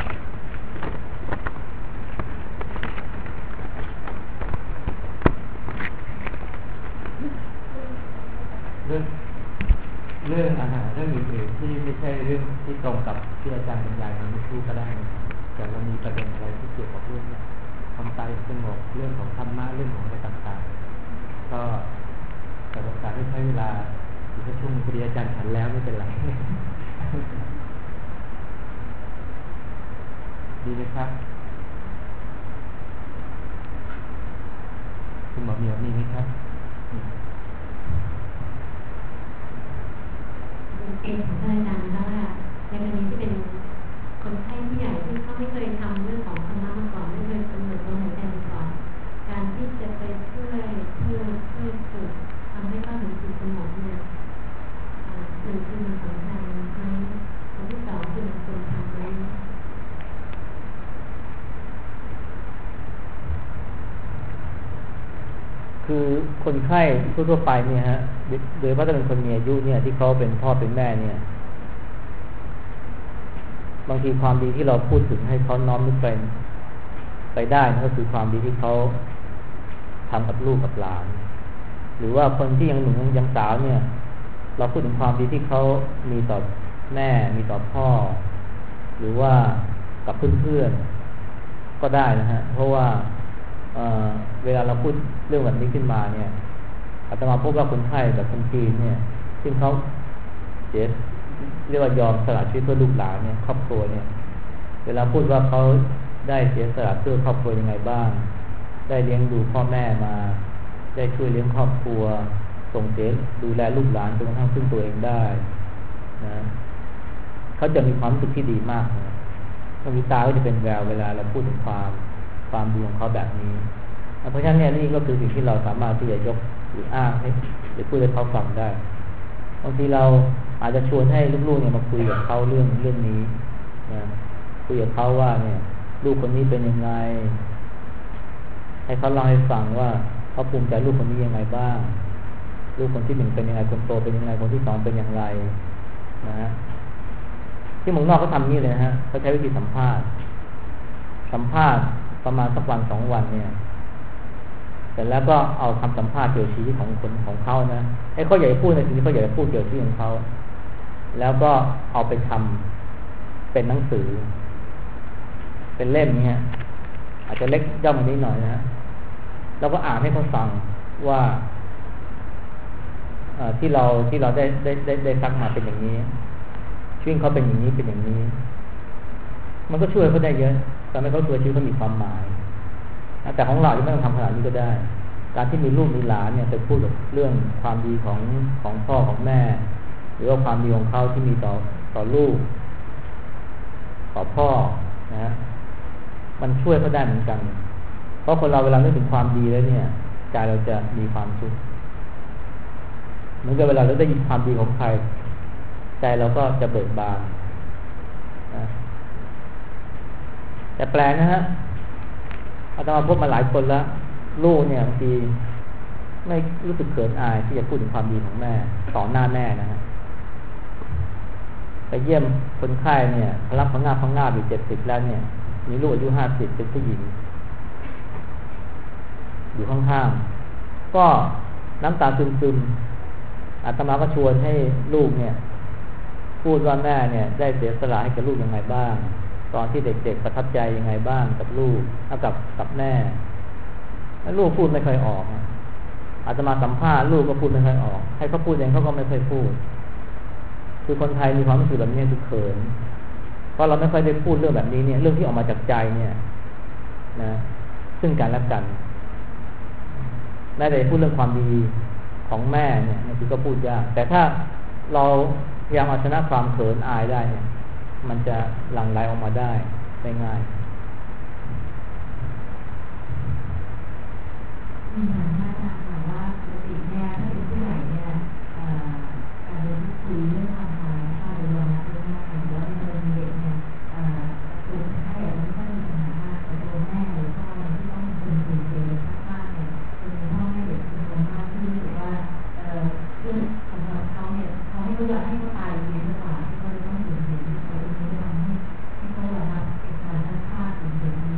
เรื่องอาหารเรื่องอื่นๆที่ไม่ใช่เรื่องที่ตรงกับที่อาจารย์บรรยายมาเมื่อกี้ก็ได้นะครับแต่เรามีประเด็นอะไรที่เกี่ยวกับเรื่องความใจสงบเรื่องของธรรมะเรื่องของอะไรต่างๆก็แต่โอกาสให้ใช้เวลาอีกสักช่วงพอดีอาจารย์ฉันแล้วไม่เป็นไรดีไหมครับคุณหมอมีไหมครับเองของท่านอาจารย์นะคะว่าในกรณีที่เป็นคนไข้ผู้ใหญ่ที่เขาไม่เคยทำเรื่องของธรรมะมาก่อนไม่เคยกำหนดลมหายใจมาก่อนการที่จะไปช่วยฝึกทำให้เขาถึงจิตสงบเนี่ยหนึ่งคือมันสำคัญไหมอันที่สองคือมันควรทำไหมคือคนไข้ทั่วไปเนี่ยฮะโดยเฉพาะถ้าเป็นคนมีอายุเนี่ยที่เขาเป็นพ่อเป็นแม่เนี่ยบางทีความดีที่เราพูดถึงให้เขาน้อมนึกไปได้ก็คือความดีที่เขาทำกับลูกกับหลานหรือว่าคนที่ยังหนุ่มยังสาวเนี่ยเราพูดถึงความดีที่เขามีต่อแม่มีต่อพ่อหรือว่ากับเพื่อนๆก็ได้นะฮะเพราะว่าเวลาเราพูดเรื่องแบบนี้ขึ้นมาเนี่ยอาตมาพบว่าคนไข้แบบคนจีนเนี่ยซึ่งเขาเสียเรียกว่ายอมสละชีวิตเพื่อลูกหลานเนี่ยครอบครัวเนี่ยเวลาพูดว่าเขาได้เสียสละเพื่อครอบครัวยังไงบ้างได้เลี้ยงดูพ่อแม่มาได้ช่วยเลี้ยงครอบครัวส่งเสียดูแลลูกหลานจนกระทั่งพึ่งตัวเองได้นะเขาจะมีความรู้สึกที่ดีมากนะน้ำตาก็จะเป็นแววเวลาเราพูดถึงความดีของเขาแบบนี้เพราะฉะนั้นเนี่ยนี่ก็คือสิ่งที่เราสามารถที่จะยกหรืออ้างให้หรือพูดให้เขาฟังได้บางทีเราอาจจะชวนให้ลูกๆเนี่ยมาคุยกับเขาเรื่องนี้นะคุยกับเขาว่าเนี่ยลูกคนนี้เป็นยังไงให้เขาเล่าให้ฟังว่าเขาภูมิใจลูกคนนี้ยังไงบ้างลูกคนที่หนึ่งเป็นยังไงคนโตเป็นยังไงคนที่สองเป็นอย่างไรนะที่เมืองนอกเขาทำนี่เลยนะฮะเขาใช้วิธีสัมภาษณ์ประมาณสักวัน2 วันเนี่ยเสร็จแล้วก็เอาคำสัมภาษณ์เกี่ยวกับชีวิตของเขานะให้เขาอยากจะพูดในสิ่งที่เขาอยากจะพูดเกี่ยวกับชีวิตของเขาแล้วก็เอาไปทำเป็นหนังสือเป็นเล่มเนี่ยอาจจะเล็กย่อมนิดหน่อยนะฮะแล้วก็อ่านให้เขาฟังว่าที่เราได้ซักมาเป็นอย่างนี้ชีวิตเขาเป็นอย่างนี้เป็นอย่างนี้มันก็ช่วยเขาได้เยอะทำให้เขาตัวชีวิตเขามีความหมายแต่ของเราไม่ต้องทำขนาดนี้ก็ได้การที่มีลูกมีหลานเนี่ยไปพูดเรื่องความดีของพ่อของแม่หรือว่าความดีของเขาที่มีต่อลูกต่อพ่อนะมันช่วยเขาได้เหมือนกันเพราะคนเราเวลานึกถึงความดีแล้วเนี่ยใจเราจะมีความสุขเหมือนกับเวลาเราได้ยินความดีของใครใจเราก็จะเบิกบานนะแต่แปลกนะฮะอาตมาพบมาหลายคนแล้วลูกเนี่ยบางทีไม่รู้สึกเขินอายที่จะพูดถึงความดีของแม่ต่อหน้าแม่นะฮะไปเยี่ยมคนไข้เนี่ยรับพังงาบอยู่70แล้วเนี่ยมีลูกอายุ50เป็นผู้หญิงอยู่ข้างๆก็น้ำตาซึมๆอาตมาก็ชวนให้ลูกเนี่ยพูดว่าแม่เนี่ยได้เสียสละให้กับลูกยังไงบ้างตอนที่เด็กๆประทับใจยังไงบ้างกับลูกกับแม่แล้วลูกพูดไม่ค่อยออกอาตมาสัมภาษณ์ลูกก็พูดไม่ค่อยออกให้เขาพูดเองเขาก็ไม่ค่อยพูดคือคนไทยมีความรู้สึกแบบนี้คือเขินเพราะเราไม่ค่อยได้พูดเรื่องแบบนี้เนี่ยเรื่องที่ออกมาจากใจเนี่ยนะซึ่งกันและกันแม้แต่พูดเรื่องความดีของแม่เนี่ยบางทีก็พูดยากแต่ถ้าเราพยายามเอาชนะความเขินอายได้เนี่ยมันจะหลั่งไหลออกมาได้ง่ายมีถามอาจารย์ค่ะว่าปกติเนี่ยถ้าเป็นผู้ใหญ่เนี่ยการเรียนคุยเรื่องความหมายค่ะหรือว่าเรื่องหรือว่าในกรณีเด็กเนี่ยตัวใครไม่ค่อยมีปัญหามากแต่ตัวแม่หรือพ่อที่ต้องเป็นคนเสียมากเนี่ยจะมีพ่อแม่เด็กจำนวนมากที่รู้สึกว่าเรื่องสำหรับเขาเนี่ยเขาให้รู้ว่าให้เขาตายเองดีกว่าที่เขาจะต้องสูญเสียที่เขาตรงนี้ทำให้เขาแบบว่าเป็นการตั้งค่าสูญเสียนี้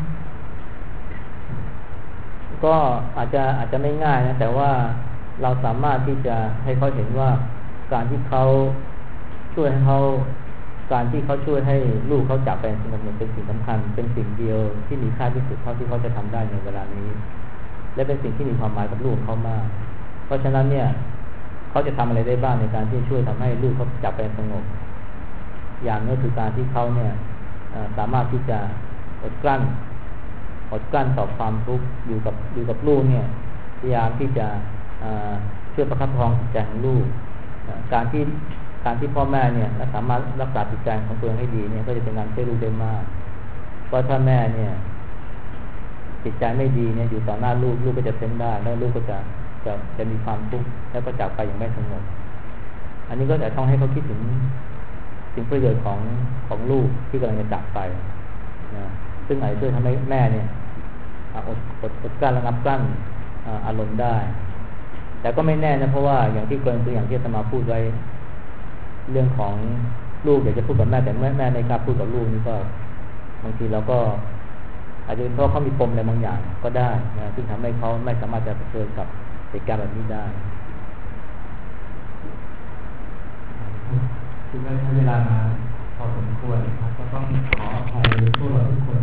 ก็อาจจะไม่ง่ายนะแต่ว่าเราสามารถที่จะให้เขาเห็นว่าการที่เขาช่วยให้การที่เขาช่วยให้ลูกเขาจากไปสงบเป็นสิ่งสำคัญเป็นสิ่งเดียวที่มีค่าที่สุดเท่าที่เขาจะทำได้ในเวลานี้และเป็นสิ่งที่มีความหมายกับลูกเขามากเพราะฉะนั้นเนี่ยเขาจะทำอะไรได้บ้างในการที่ช่วยทำให้ลูกเขาจากไปสงบอย่างนี้คือการที่เขาเนี่ยสามารถที่จะอดกลั้นต่อความทุกข์อยู่กับลูกเนี่ยพยายามที่จะช่วยประคับประคองจิตใจของลูกการที่พ่อแม่เนี่ยสามารถรักษาจิตใจของตัวเองให้ดีเนี่ยก็จะเป็นการช่วยลูกได้มากเพราะถ้าแม่เนี่ยจิตใจไม่ดีเนี่ยอยู่ต่อหน้าลูกก็จะเพ้นได้แล้วลูกก็จะมีความทุกข์แล้วก็จากไปอย่างไม่สงบอันนี้ก็จะต้องให้เขาคิดถึงประโยชน์ของลูกที่กำลังจะจากไปนะซึ่งอาจจะช่วยทำให้แม่เนี่ยอดกลั้นระงับกลั้นอารมณ์ได้แต่ก็ไม่แน่นะเพราะว่าอย่างที่กรณีตัวอย่างที่อาตมาพูดไว้เรื่องของลูกอยากจะพูดกับแม่แต่แม่ไม่กล้าพูดกับลูกนี่ก็บางทีเราก็อาจจะเป็นเพราะเขามีปมอะไรบางอย่างก็ได้นะซึ่งทำให้เขาไม่สามารถจะเผชิญกับเหตุการณ์แบบนี้ได้คือได้ใช้เวลามาพอสมควรครับก็ต้องขออภัยพวกเราทุกคน